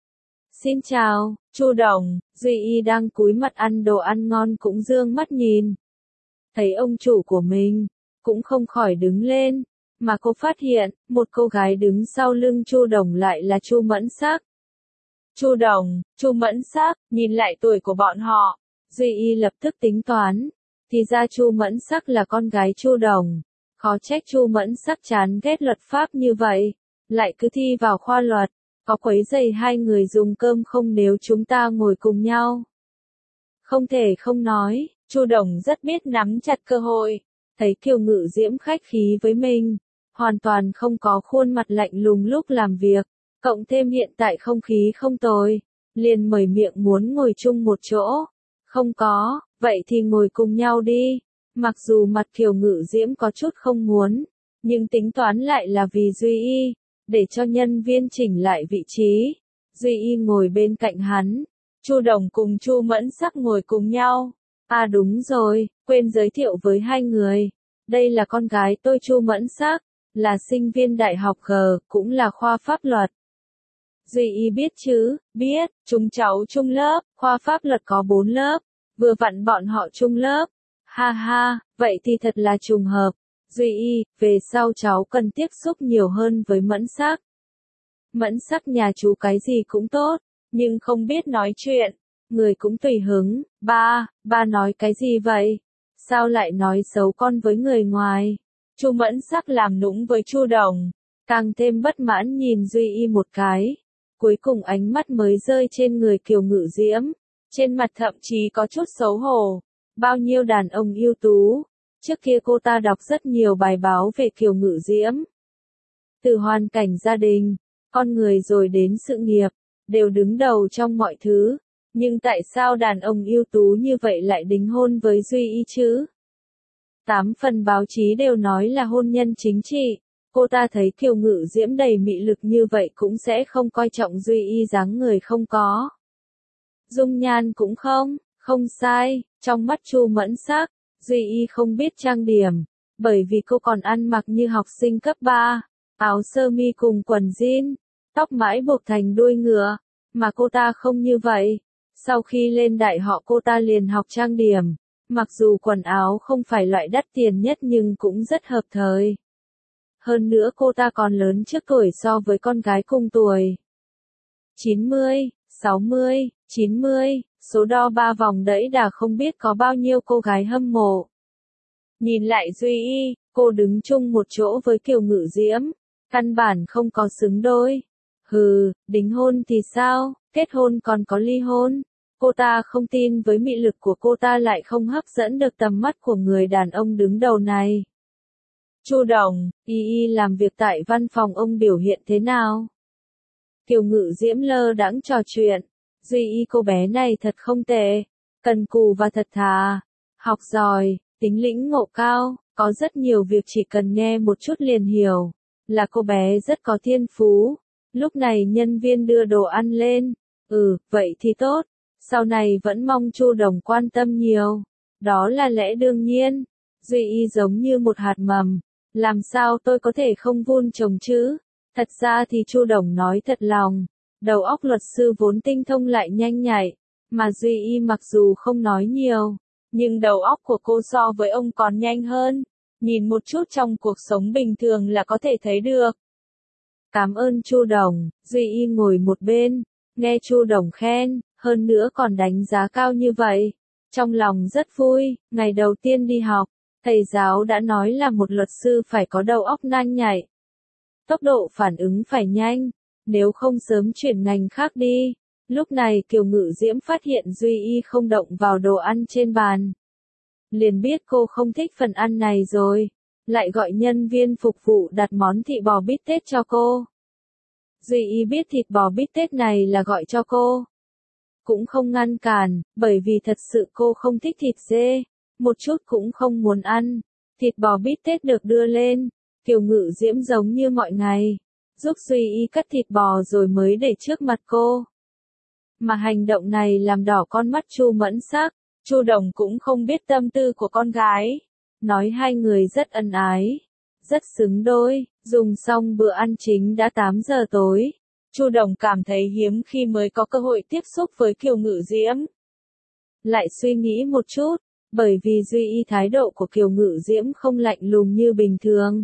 Xin chào, Chu Đồng, Duy Y đang cúi mặt ăn đồ ăn ngon cũng dương mắt nhìn. Thấy ông chủ của mình, cũng không khỏi đứng lên, mà cô phát hiện, một cô gái đứng sau lưng Chu Đồng lại là Chu Mẫn Sắc. Chu Đồng, Chu Mẫn Sắc, nhìn lại tuổi của bọn họ, Duy Y lập tức tính toán, thì ra Chu Mẫn Sắc là con gái Chu Đồng. Khó trách Chu Mẫn Sắc chán ghét luật pháp như vậy, lại cứ thi vào khoa luật, có quấy rầy hai người dùng cơm không nếu chúng ta ngồi cùng nhau. Không thể không nói, Chu Đồng rất biết nắm chặt cơ hội, thấy Kiều Ngự Diễm khách khí với mình, hoàn toàn không có khuôn mặt lạnh lùng lúc làm việc, cộng thêm hiện tại không khí không tồi, liền mở miệng muốn ngồi chung một chỗ. Không có, vậy thì ngồi cùng nhau đi. Mặc dù mặt Kiều Ngự Diễm có chút không muốn, nhưng tính toán lại là vì Duy Y, để cho nhân viên chỉnh lại vị trí. Duy Y ngồi bên cạnh hắn, Chu Đồng cùng Chu Mẫn Sắc ngồi cùng nhau. À đúng rồi, quên giới thiệu với hai người. Đây là con gái tôi Chu Mẫn Sắc, là sinh viên đại học G, cũng là khoa pháp luật. Duy Y biết chứ, biết, chúng cháu chung lớp, khoa pháp luật có 4 lớp, vừa vặn bọn họ chung lớp. Ha ha, vậy thì thật là trùng hợp. Duy Y, về sau cháu cần tiếp xúc nhiều hơn với Mẫn Sắc. Mẫn Sắc nhà chú cái gì cũng tốt, nhưng không biết nói chuyện, người cũng tùy hứng. Ba nói cái gì vậy? Sao lại nói xấu con với người ngoài? Chu Mẫn Sắc làm nũng với Chu Đồng, càng thêm bất mãn nhìn Duy Y một cái. Cuối cùng ánh mắt mới rơi trên người Kiều Ngự Diễm, trên mặt thậm chí có chút xấu hổ. Bao nhiêu đàn ông ưu tú. Trước kia cô ta đọc rất nhiều bài báo về Kiều Ngự Diễm. Từ hoàn cảnh gia đình, con người rồi đến sự nghiệp, đều đứng đầu trong mọi thứ. Nhưng tại sao đàn ông ưu tú như vậy lại đính hôn với Duy Y chứ? 8 phần báo chí đều nói là hôn nhân chính trị. Cô ta thấy Kiều Ngự Diễm đầy mị lực như vậy cũng sẽ không coi trọng Duy Y dáng người không có. Dung nhan cũng không sai, trong mắt Chu Mẫn Sắc, Duy Y không biết trang điểm, bởi vì cô còn ăn mặc như học sinh cấp 3, áo sơ mi cùng quần jean, tóc mãi buộc thành đuôi ngựa, mà cô ta không như vậy. Sau khi lên đại học cô ta liền học trang điểm, mặc dù quần áo không phải loại đắt tiền nhất nhưng cũng rất hợp thời. Hơn nữa cô ta còn lớn trước tuổi so với con gái cùng tuổi. 90, 60, 90, số đo 3 vòng đẫy đà không biết có bao nhiêu cô gái hâm mộ. Nhìn lại Duy Y, cô đứng chung một chỗ với Kiều Ngự Diễm, căn bản không có xứng đôi. Hừ, đính hôn thì sao, kết hôn còn có ly hôn. Cô ta không tin với mị lực của cô ta lại không hấp dẫn được tầm mắt của người đàn ông đứng đầu này. Chu Đồng, Y làm việc tại văn phòng ông biểu hiện thế nào? Kiều Ngự Diễm lơ đãng trò chuyện. Duy Y cô bé này thật không tệ, cần cù và thật thà, học giỏi, tính lĩnh ngộ cao, có rất nhiều việc chỉ cần nghe một chút liền hiểu, là cô bé rất có thiên phú. Lúc này nhân viên đưa đồ ăn lên, vậy thì tốt, sau này vẫn mong Chu Đồng quan tâm nhiều, đó là lẽ đương nhiên. Duy Y giống như một hạt mầm, làm sao tôi có thể không vun trồng chứ? Thật ra thì Chu Đồng nói thật lòng, đầu óc luật sư vốn tinh thông lại nhanh nhạy, mà Duy Y mặc dù không nói nhiều, nhưng đầu óc của cô so với ông còn nhanh hơn, nhìn một chút trong cuộc sống bình thường là có thể thấy được. Cảm ơn Chu Đồng, Duy Y ngồi một bên, nghe Chu Đồng khen, hơn nữa còn đánh giá cao như vậy. Trong lòng rất vui, ngày đầu tiên đi học, thầy giáo đã nói là một luật sư phải có đầu óc nhanh nhạy. Tốc độ phản ứng phải nhanh, nếu không sớm chuyển ngành khác đi. Lúc này Kiều Ngự Diễm phát hiện Duy Y không động vào đồ ăn trên bàn. Liền biết cô không thích phần ăn này rồi, lại gọi nhân viên phục vụ đặt món thịt bò bít tết cho cô. Duy Y biết thịt bò bít tết này là gọi cho cô. Cũng không ngăn cản, bởi vì thật sự cô không thích thịt dê. một chút cũng không muốn ăn. Thịt bò bít tết được đưa lên, Kiều Ngự Diễm giống như mọi ngày, giúp Duy Y cắt thịt bò rồi mới để trước mặt cô. Mà hành động này làm đỏ con mắt Chu Mẫn Sắc, Chu Đồng cũng không biết tâm tư của con gái, nói hai người rất ân ái, rất xứng đôi. Dùng xong bữa ăn chính đã 8 giờ tối, Chu Đồng cảm thấy hiếm khi mới có cơ hội tiếp xúc với Kiều Ngự Diễm. Lại suy nghĩ một chút, bởi vì Duy Y thái độ của Kiều Ngự Diễm không lạnh lùng như bình thường.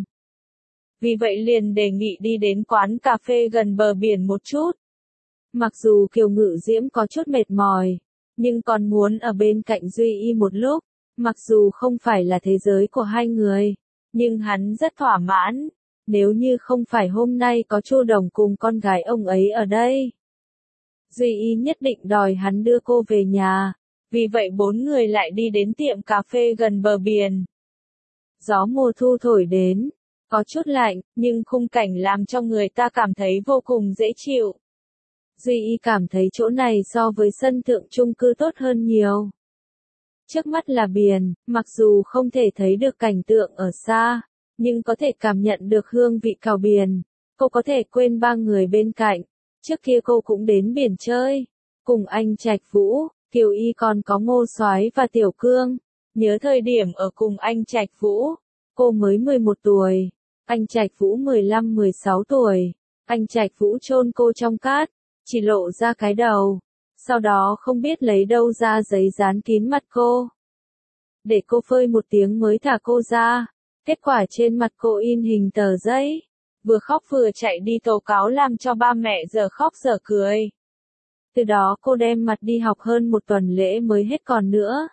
Vì vậy liền đề nghị đi đến quán cà phê gần bờ biển một chút. Mặc dù Kiều Ngự Diễm có chút mệt mỏi, nhưng còn muốn ở bên cạnh Duy Y một lúc, mặc dù không phải là thế giới của hai người, nhưng hắn rất thỏa mãn, nếu như không phải hôm nay có Chu Đồng cùng con gái ông ấy ở đây. Duy Y nhất định đòi hắn đưa cô về nhà, vì vậy bốn người lại đi đến tiệm cà phê gần bờ biển. Gió mùa thu thổi đến, có chút lạnh, nhưng khung cảnh làm cho người ta cảm thấy vô cùng dễ chịu. Duy Y cảm thấy chỗ này so với sân thượng chung cư tốt hơn nhiều. Trước mắt là biển, mặc dù không thể thấy được cảnh tượng ở xa, nhưng có thể cảm nhận được hương vị cào biển. Cô có thể quên ba người bên cạnh. Trước kia cô cũng đến biển chơi, cùng anh Trạch Vũ, Kiều Y còn có Ngô Soái và Tiểu Cương. Nhớ thời điểm ở cùng anh Trạch Vũ, cô mới 11 tuổi, anh Trạch Vũ 15-16 tuổi. Anh Trạch Vũ chôn cô trong cát, chỉ lộ ra cái đầu, sau đó không biết lấy đâu ra giấy dán kín mặt cô. Để cô phơi một tiếng mới thả cô ra, kết quả trên mặt cô in hình tờ giấy, vừa khóc vừa chạy đi tố cáo làm cho ba mẹ giờ khóc giờ cười. Từ đó cô đem mặt đi học hơn một tuần lễ mới hết còn nữa.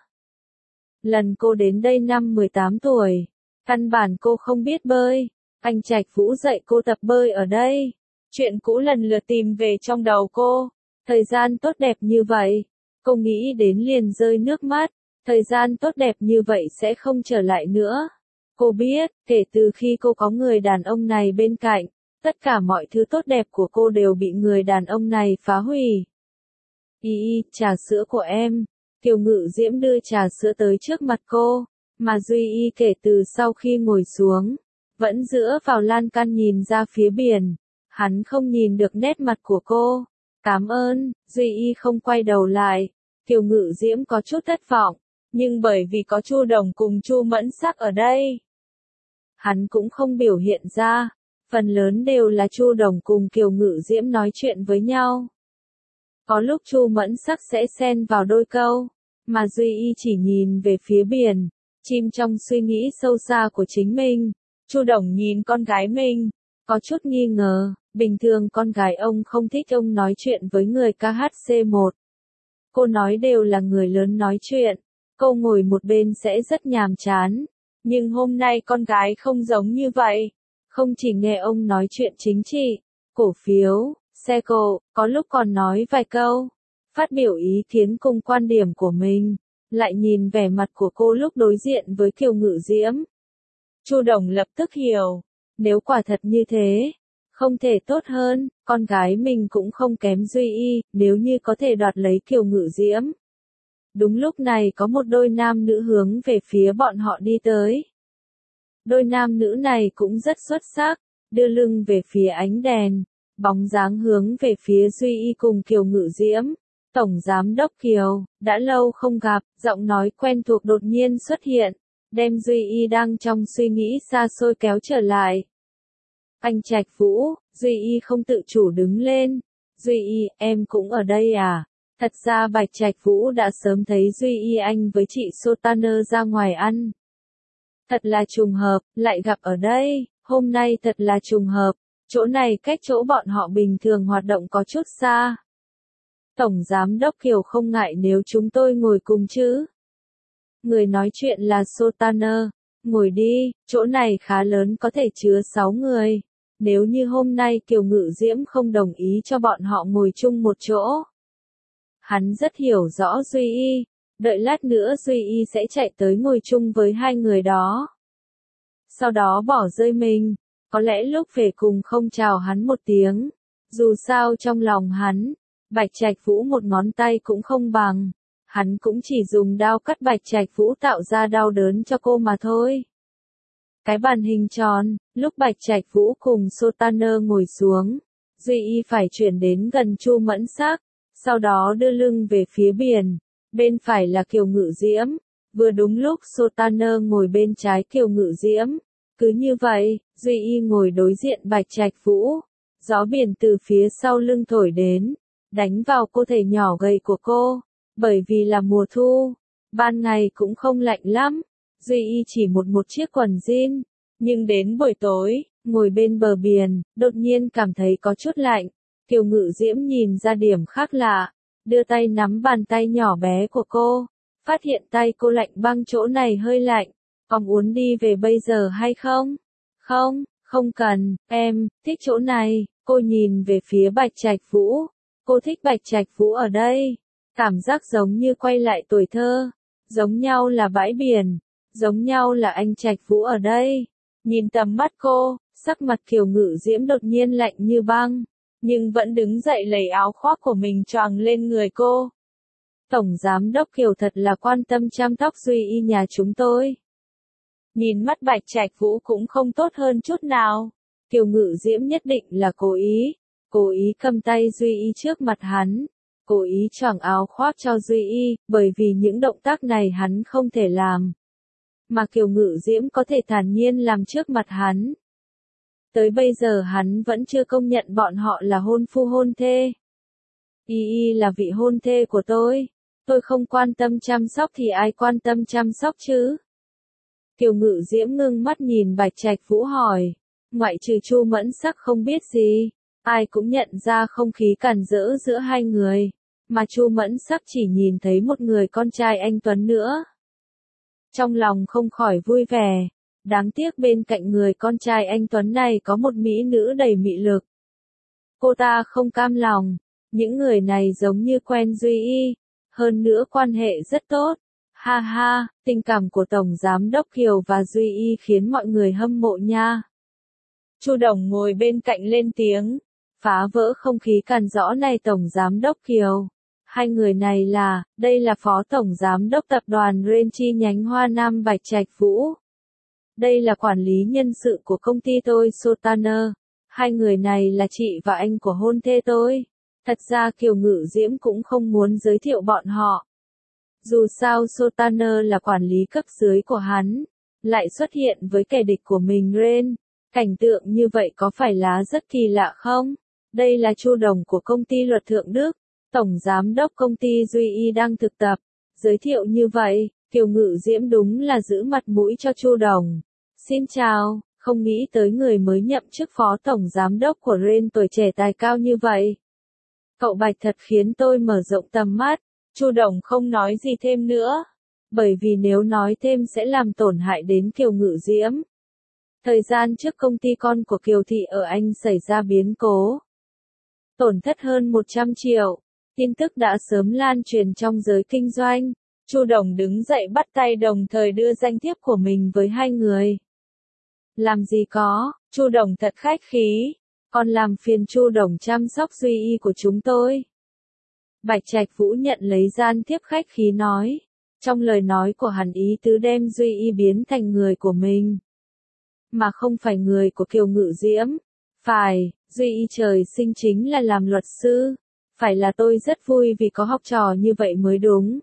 Lần cô đến đây năm 18 tuổi, căn bản cô không biết bơi, anh Trạch Vũ dạy cô tập bơi ở đây. Chuyện cũ lần lượt tìm về trong đầu cô, thời gian tốt đẹp như vậy, cô nghĩ đến liền rơi nước mắt, thời gian tốt đẹp như vậy sẽ không trở lại nữa. Cô biết, kể từ khi cô có người đàn ông này bên cạnh, tất cả mọi thứ tốt đẹp của cô đều bị người đàn ông này phá hủy. Y, trà sữa của em. Kiều Ngự Diễm đưa trà sữa tới trước mặt cô, mà Duy Y kể từ sau khi ngồi xuống, vẫn dựa vào lan can nhìn ra phía biển. Hắn không nhìn được nét mặt của cô. Cảm ơn. Duy Y không quay đầu lại. Kiều Ngự Diễm có chút thất vọng, nhưng bởi vì có Chu Đồng cùng Chu Mẫn Sắc ở đây, hắn cũng không biểu hiện ra. Phần lớn đều là Chu Đồng cùng Kiều Ngự Diễm nói chuyện với nhau. Có lúc Chu Mẫn Sắc sẽ xen vào đôi câu, mà Duy Y chỉ nhìn về phía biển, chìm trong suy nghĩ sâu xa của chính mình. Chu Đồng nhìn con gái mình, có chút nghi ngờ, bình thường con gái ông không thích ông nói chuyện với người KHC1. Cô nói đều là người lớn nói chuyện, cô ngồi một bên sẽ rất nhàm chán. Nhưng hôm nay con gái không giống như vậy, không chỉ nghe ông nói chuyện chính trị, cổ phiếu, xe cộ, có lúc còn nói vài câu, phát biểu ý kiến cùng quan điểm của mình, lại nhìn vẻ mặt của cô lúc đối diện với Kiều Ngự Diễm. Chu Đồng lập tức hiểu, nếu quả thật như thế, không thể tốt hơn, con gái mình cũng không kém Duy Y, nếu như có thể đoạt lấy Kiều Ngự Diễm. Đúng lúc này có một đôi nam nữ hướng về phía bọn họ đi tới. Đôi nam nữ này cũng rất xuất sắc, đưa lưng về phía ánh đèn, bóng dáng hướng về phía Duy Y cùng Kiều Ngự Diễm. Tổng Giám đốc Kiều, đã lâu không gặp, giọng nói quen thuộc đột nhiên xuất hiện, đem Duy Y đang trong suy nghĩ xa xôi kéo trở lại. Anh Trạch Vũ, Duy Y không tự chủ đứng lên. Duy Y, em cũng ở đây à? Thật ra Bạch Trạch Vũ đã sớm thấy Duy Y anh với chị Sotaner ra ngoài ăn. Thật là trùng hợp, lại gặp ở đây, hôm nay thật là trùng hợp, chỗ này cách chỗ bọn họ bình thường hoạt động có chút xa. Tổng Giám đốc Kiều không ngại nếu chúng tôi ngồi cùng chứ? Người nói chuyện là Sotaner, ngồi đi, chỗ này khá lớn có thể chứa 6 người. Nếu như hôm nay Kiều Ngự Diễm không đồng ý cho bọn họ ngồi chung một chỗ. Hắn rất hiểu rõ Duy Y, đợi lát nữa Duy Y sẽ chạy tới ngồi chung với hai người đó. Sau đó bỏ rơi mình, có lẽ lúc về cùng không chào hắn một tiếng. Dù sao trong lòng hắn, Bạch Trạch Vũ một ngón tay cũng không bằng. hắn cũng chỉ dùng dao cắt Bạch Trạch Vũ tạo ra đau đớn cho cô mà thôi. Cái bàn hình tròn, lúc Bạch Trạch Vũ cùng Sotaner ngồi xuống, Duy Y phải chuyển đến gần Chu Mẫn Sắc, sau đó đưa lưng về phía biển, bên phải là Kiều Ngự Diễm, vừa đúng lúc Sotaner ngồi bên trái Kiều Ngự Diễm. Cứ như vậy, Duy Y ngồi đối diện Bạch Trạch Vũ, gió biển từ phía sau lưng thổi đến, đánh vào cơ thể nhỏ gầy của cô, bởi vì là mùa thu, ban ngày cũng không lạnh lắm, Duy Y chỉ một chiếc quần jean, nhưng đến buổi tối, ngồi bên bờ biển, đột nhiên cảm thấy có chút lạnh, Kiều Ngự Diễm nhìn ra điểm khác lạ, đưa tay nắm bàn tay nhỏ bé của cô, phát hiện tay cô lạnh băng chỗ này hơi lạnh, có muốn đi về bây giờ hay không? Không, không cần, em, thích chỗ này, cô nhìn về phía Bạch Trạch Vũ, cô thích Bạch Trạch Vũ ở đây, cảm giác giống như quay lại tuổi thơ, giống nhau là bãi biển, giống nhau là anh Trạch Vũ ở đây, nhìn tầm mắt cô, sắc mặt Kiều Ngự Diễm đột nhiên lạnh như băng, nhưng vẫn đứng dậy lấy áo khoác của mình choàng lên người cô. Tổng Giám đốc Kiều thật là quan tâm chăm sóc Duy Y nhà chúng tôi. Nhìn mắt Bạch Trạch Vũ cũng không tốt hơn chút nào. Kiều Ngự Diễm nhất định là cố ý cầm tay Duy Y trước mặt hắn, cố ý choàng áo khoác cho Duy Y, bởi vì những động tác này hắn không thể làm. Mà Kiều Ngự Diễm có thể thản nhiên làm trước mặt hắn. Tới bây giờ hắn vẫn chưa công nhận bọn họ là hôn phu hôn thê. Y là vị hôn thê của tôi không quan tâm chăm sóc thì ai quan tâm chăm sóc chứ? Kiều Ngự Diễm ngưng mắt nhìn Bạch Trạch Vũ hỏi, ngoại trừ Chu Mẫn Sắc không biết gì, ai cũng nhận ra không khí càn rỡ giữa hai người, mà Chu Mẫn Sắc chỉ nhìn thấy một người con trai anh tuấn nữa. Trong lòng không khỏi vui vẻ, đáng tiếc bên cạnh người con trai anh tuấn này có một mỹ nữ đầy mị lực. Cô ta không cam lòng, những người này giống như quen Duy Y, hơn nữa quan hệ rất tốt. Ha ha, tình cảm của Tổng Giám đốc Kiều và Duy Y khiến mọi người hâm mộ nha. Chu Đồng ngồi bên cạnh lên tiếng, phá vỡ không khí càn rỡ này. Tổng Giám đốc Kiều, hai người này đây là Phó Tổng Giám đốc Tập đoàn Ren chi nhánh Hoa Nam Bạch Trạch Vũ. Đây là quản lý nhân sự của công ty tôi Sotaner, hai người này là chị và anh của hôn thê tôi. Thật ra Kiều Ngự Diễm cũng không muốn giới thiệu bọn họ. Dù sao Sotaner là quản lý cấp dưới của hắn, lại xuất hiện với kẻ địch của mình Ren, cảnh tượng như vậy có phải là rất kỳ lạ không? Đây là Chu Đồng của công ty Luật Thượng Đức, Tổng Giám đốc công ty Duy Y đang thực tập, giới thiệu như vậy, Kiều Ngự Diễm đúng là giữ mặt mũi cho Chu Đồng. Xin chào, không nghĩ tới người mới nhậm chức Phó Tổng Giám đốc của Ren tuổi trẻ tài cao như vậy. Cậu Bạch thật khiến tôi mở rộng tầm mắt. Chu Đồng không nói gì thêm nữa, bởi vì nếu nói thêm sẽ làm tổn hại đến Kiều Ngự Diễm. Thời gian trước công ty con của Kiều Thị ở Anh xảy ra biến cố, tổn thất hơn 100 triệu, tin tức đã sớm lan truyền trong giới kinh doanh. Chu Đồng đứng dậy bắt tay đồng thời đưa danh thiếp của mình với hai người. Làm gì có, Chu Đồng thật khách khí, còn làm phiền Chu Đồng chăm sóc Duy Y của chúng tôi. Bạch Trạch Vũ nhận lấy gian tiếp khách khí nói, trong lời nói của hắn ý tứ đem Duy Y biến thành người của mình, mà không phải người của Kiều Ngự Diễm. Phải, Duy Y trời sinh chính là làm luật sư, phải là tôi rất vui vì có học trò như vậy mới đúng.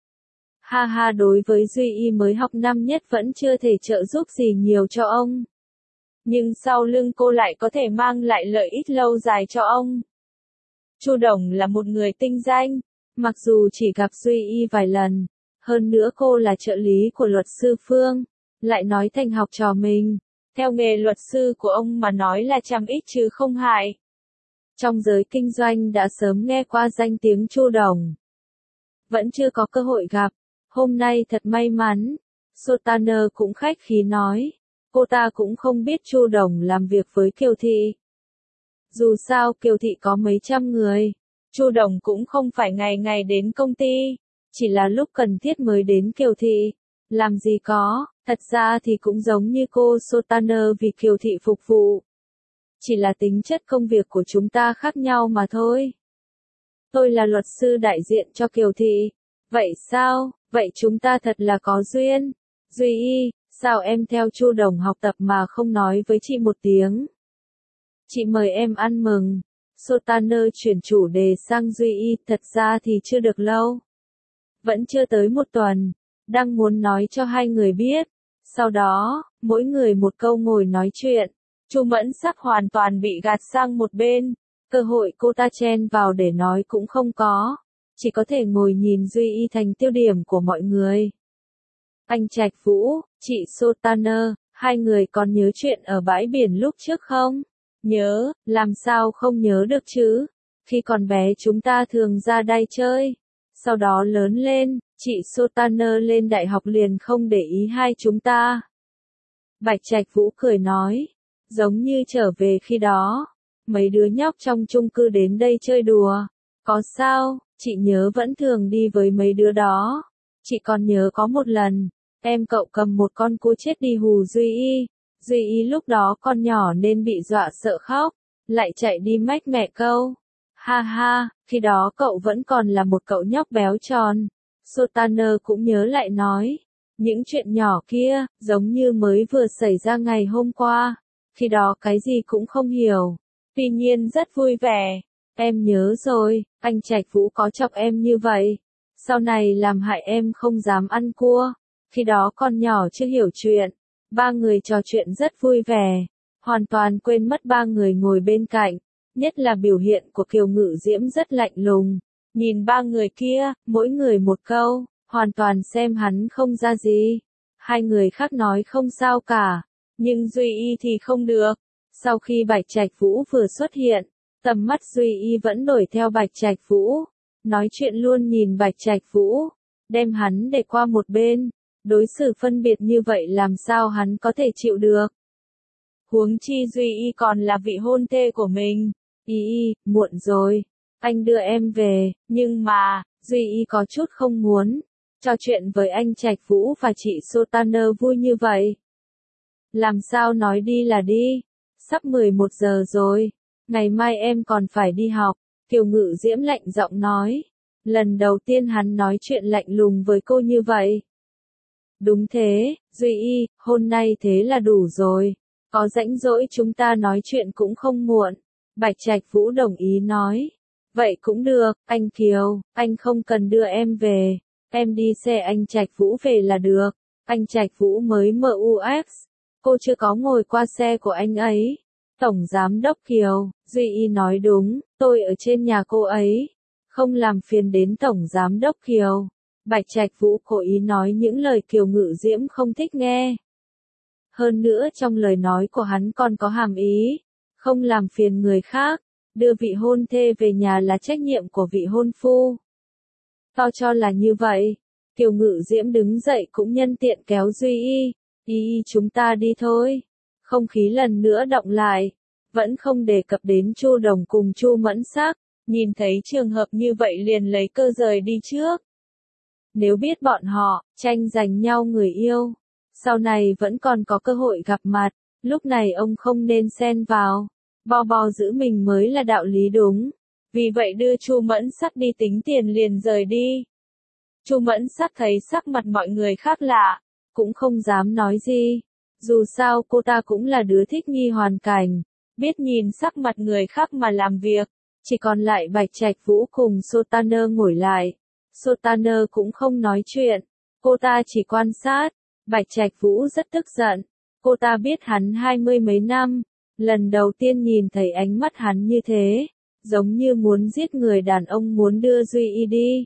Ha ha, đối với Duy Y mới học năm nhất vẫn chưa thể trợ giúp gì nhiều cho ông. Nhưng sau lưng cô lại có thể mang lại lợi ích lâu dài cho ông. Chu Đồng là một người tinh danh, mặc dù chỉ gặp Duy Y vài lần, hơn nữa cô là trợ lý của luật sư Phương, lại nói thành học trò mình, theo nghề luật sư của ông mà nói là trăm ích chứ không hại. Trong giới kinh doanh đã sớm nghe qua danh tiếng Chu Đồng, vẫn chưa có cơ hội gặp, hôm nay thật may mắn. Sotaner cũng khách khí nói, cô ta cũng không biết Chu Đồng làm việc với Kiều Thị. Dù sao Kiều Thị có mấy trăm người, Chu Đồng cũng không phải ngày ngày đến công ty, chỉ là lúc cần thiết mới đến Kiều Thị. Làm gì có, thật ra thì cũng giống như cô Sotaner vì Kiều Thị phục vụ. Chỉ là tính chất công việc của chúng ta khác nhau mà thôi. Tôi là luật sư đại diện cho Kiều Thị, Vậy sao, vậy chúng ta thật là có duyên. Duy Y, sao em theo Chu Đồng học tập mà không nói với chị một tiếng? Chị mời em ăn mừng. Sotaner chuyển chủ đề sang Duy Y, thật ra thì chưa được lâu. Vẫn chưa tới một tuần, đang muốn nói cho hai người biết. Sau đó, mỗi người một câu ngồi nói chuyện. Chu Mẫn Sắc hoàn toàn bị gạt sang một bên, cơ hội cô ta chen vào để nói cũng không có, chỉ có thể ngồi nhìn Duy Y thành tiêu điểm của mọi người. Anh Trạch Vũ, chị Sotaner, hai người còn nhớ chuyện ở bãi biển lúc trước không? Nhớ, làm sao không nhớ được chứ? Khi còn bé chúng ta thường ra đây chơi. Sau đó lớn lên, chị Sotaner lên đại học liền không để ý hai chúng ta. Bạch Trạch Vũ cười nói, giống như trở về khi đó. Mấy đứa nhóc trong chung cư đến đây chơi đùa. Có sao, chị nhớ vẫn thường đi với mấy đứa đó. Chị còn nhớ có một lần, em cậu cầm một con cua chết đi hù Duy Y. Duy Y lúc đó con nhỏ nên bị dọa sợ khóc, lại chạy đi mách mẹ câu. Ha ha, khi đó cậu vẫn còn là một cậu nhóc béo tròn. Sotaner cũng nhớ lại nói, những chuyện nhỏ kia, giống như mới vừa xảy ra ngày hôm qua. Khi đó cái gì cũng không hiểu, tuy nhiên rất vui vẻ. Em nhớ rồi, anh Trạch Vũ có chọc em như vậy. Sau này làm hại em không dám ăn cua. Khi đó con nhỏ chưa hiểu chuyện. Ba người trò chuyện rất vui vẻ, hoàn toàn quên mất ba người ngồi bên cạnh. Nhất là biểu hiện của Kiều Ngự Diễm rất lạnh lùng. Nhìn ba người kia, mỗi người một câu, hoàn toàn xem hắn không ra gì. Hai người khác nói không sao cả, nhưng Duy Y thì không được. Sau khi Bạch Trạch Vũ vừa xuất hiện, tầm mắt Duy Y vẫn đổi theo Bạch Trạch Vũ. Nói chuyện luôn nhìn Bạch Trạch Vũ, đem hắn để qua một bên. Đối xử phân biệt như vậy làm sao hắn có thể chịu được. Huống chi Duy Y còn là vị hôn thê của mình. Y, muộn rồi. Anh đưa em về, nhưng mà, Duy Y có chút không muốn trò chuyện với anh Trạch Vũ và chị Sotaner vui như vậy. Làm sao nói đi là đi. Sắp 11 giờ rồi. Ngày mai em còn phải đi học. Kiều Ngự Diễm lạnh giọng nói. Lần đầu tiên hắn nói chuyện lạnh lùng với cô như vậy. Đúng thế, Duy Y, hôm nay thế là đủ rồi. Có rảnh rỗi chúng ta nói chuyện cũng không muộn. Bạch Trạch Vũ đồng ý nói. Vậy cũng được, anh Kiều, anh không cần đưa em về. Em đi xe anh Trạch Vũ về là được. Anh Trạch Vũ mới MUX. Cô chưa có ngồi qua xe của anh ấy. Tổng Giám đốc Kiều, Duy Y nói đúng, tôi ở trên nhà cô ấy. Không làm phiền đến Tổng Giám đốc Kiều. Bạch Trạch Vũ cố ý nói những lời Kiều Ngự Diễm không thích nghe. Hơn nữa trong lời nói của hắn còn có hàm ý, không làm phiền người khác, đưa vị hôn thê về nhà là trách nhiệm của vị hôn phu. To cho là như vậy, Kiều Ngự Diễm đứng dậy cũng nhân tiện kéo Duy Y, Y chúng ta đi thôi. Không khí lần nữa động lại, vẫn không đề cập đến Chu Đồng cùng Chu Mẫn Sắc, nhìn thấy trường hợp như vậy liền lấy cơ rời đi trước. Nếu biết bọn họ tranh giành nhau người yêu, sau này vẫn còn có cơ hội gặp mặt, lúc này ông không nên xen vào. Bo giữ mình mới là đạo lý đúng. Vì vậy đưa Chu Mẫn Sắc đi tính tiền liền rời đi. Chu Mẫn Sắc thấy sắc mặt mọi người khác lạ, cũng không dám nói gì. Dù sao cô ta cũng là đứa thích nghi hoàn cảnh, biết nhìn sắc mặt người khác mà làm việc. Chỉ còn lại Bạch Trạch Vũ cùng Sotaner ngồi lại. Sotaner cũng không nói chuyện, cô ta chỉ quan sát. Bạch Trạch Vũ rất tức giận, cô ta biết hắn 20 mấy năm, lần đầu tiên nhìn thấy ánh mắt hắn như thế, giống như muốn giết người đàn ông muốn đưa Duy Y đi.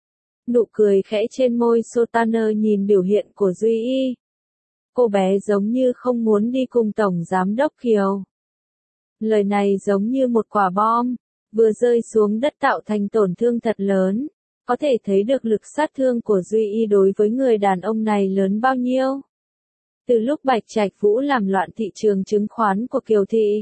Nụ cười khẽ trên môi Sotaner nhìn biểu hiện của Duy Y. Cô bé giống như không muốn đi cùng Tổng Giám đốc Kiều. Lời này giống như một quả bom, vừa rơi xuống đất tạo thành tổn thương thật lớn. Có thể thấy được lực sát thương của Duy Y đối với người đàn ông này lớn bao nhiêu. Từ lúc Bạch Trạch Vũ làm loạn thị trường chứng khoán của Kiều Thị,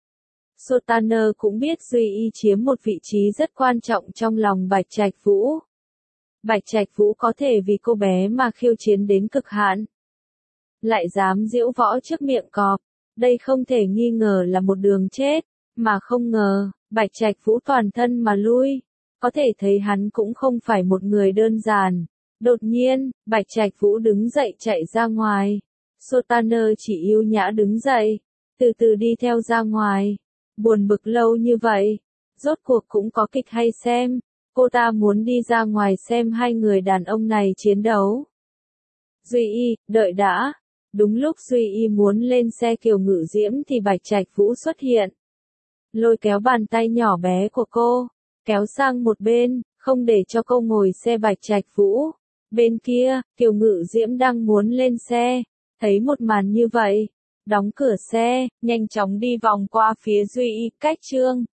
Sotaner cũng biết Duy Y chiếm một vị trí rất quan trọng trong lòng Bạch Trạch Vũ. Bạch Trạch Vũ có thể vì cô bé mà khiêu chiến đến cực hạn. Lại dám giễu võ trước miệng cọp, đây không thể nghi ngờ là một đường chết, mà không ngờ, Bạch Trạch Vũ toàn thân mà lui. có thể thấy hắn cũng không phải một người đơn giản. Đột nhiên, Bạch Trạch Vũ đứng dậy chạy ra ngoài. Sultaner chỉ yêu nhã đứng dậy, từ từ đi theo ra ngoài. Buồn bực lâu như vậy, rốt cuộc cũng có kịch hay xem. Cô ta muốn đi ra ngoài xem hai người đàn ông này chiến đấu. Duy Y, đợi đã. Đúng lúc Duy Y muốn lên xe Kiều Ngự Diễm thì Bạch Trạch Vũ xuất hiện. Lôi kéo bàn tay nhỏ bé của cô, kéo sang một bên, không để cho cô ngồi xe Bạch Trạch Vũ. Bên kia, Kiều Ngự Diễm đang muốn lên xe, thấy một màn như vậy, đóng cửa xe, nhanh chóng đi vòng qua phía Duy Y, cách Trương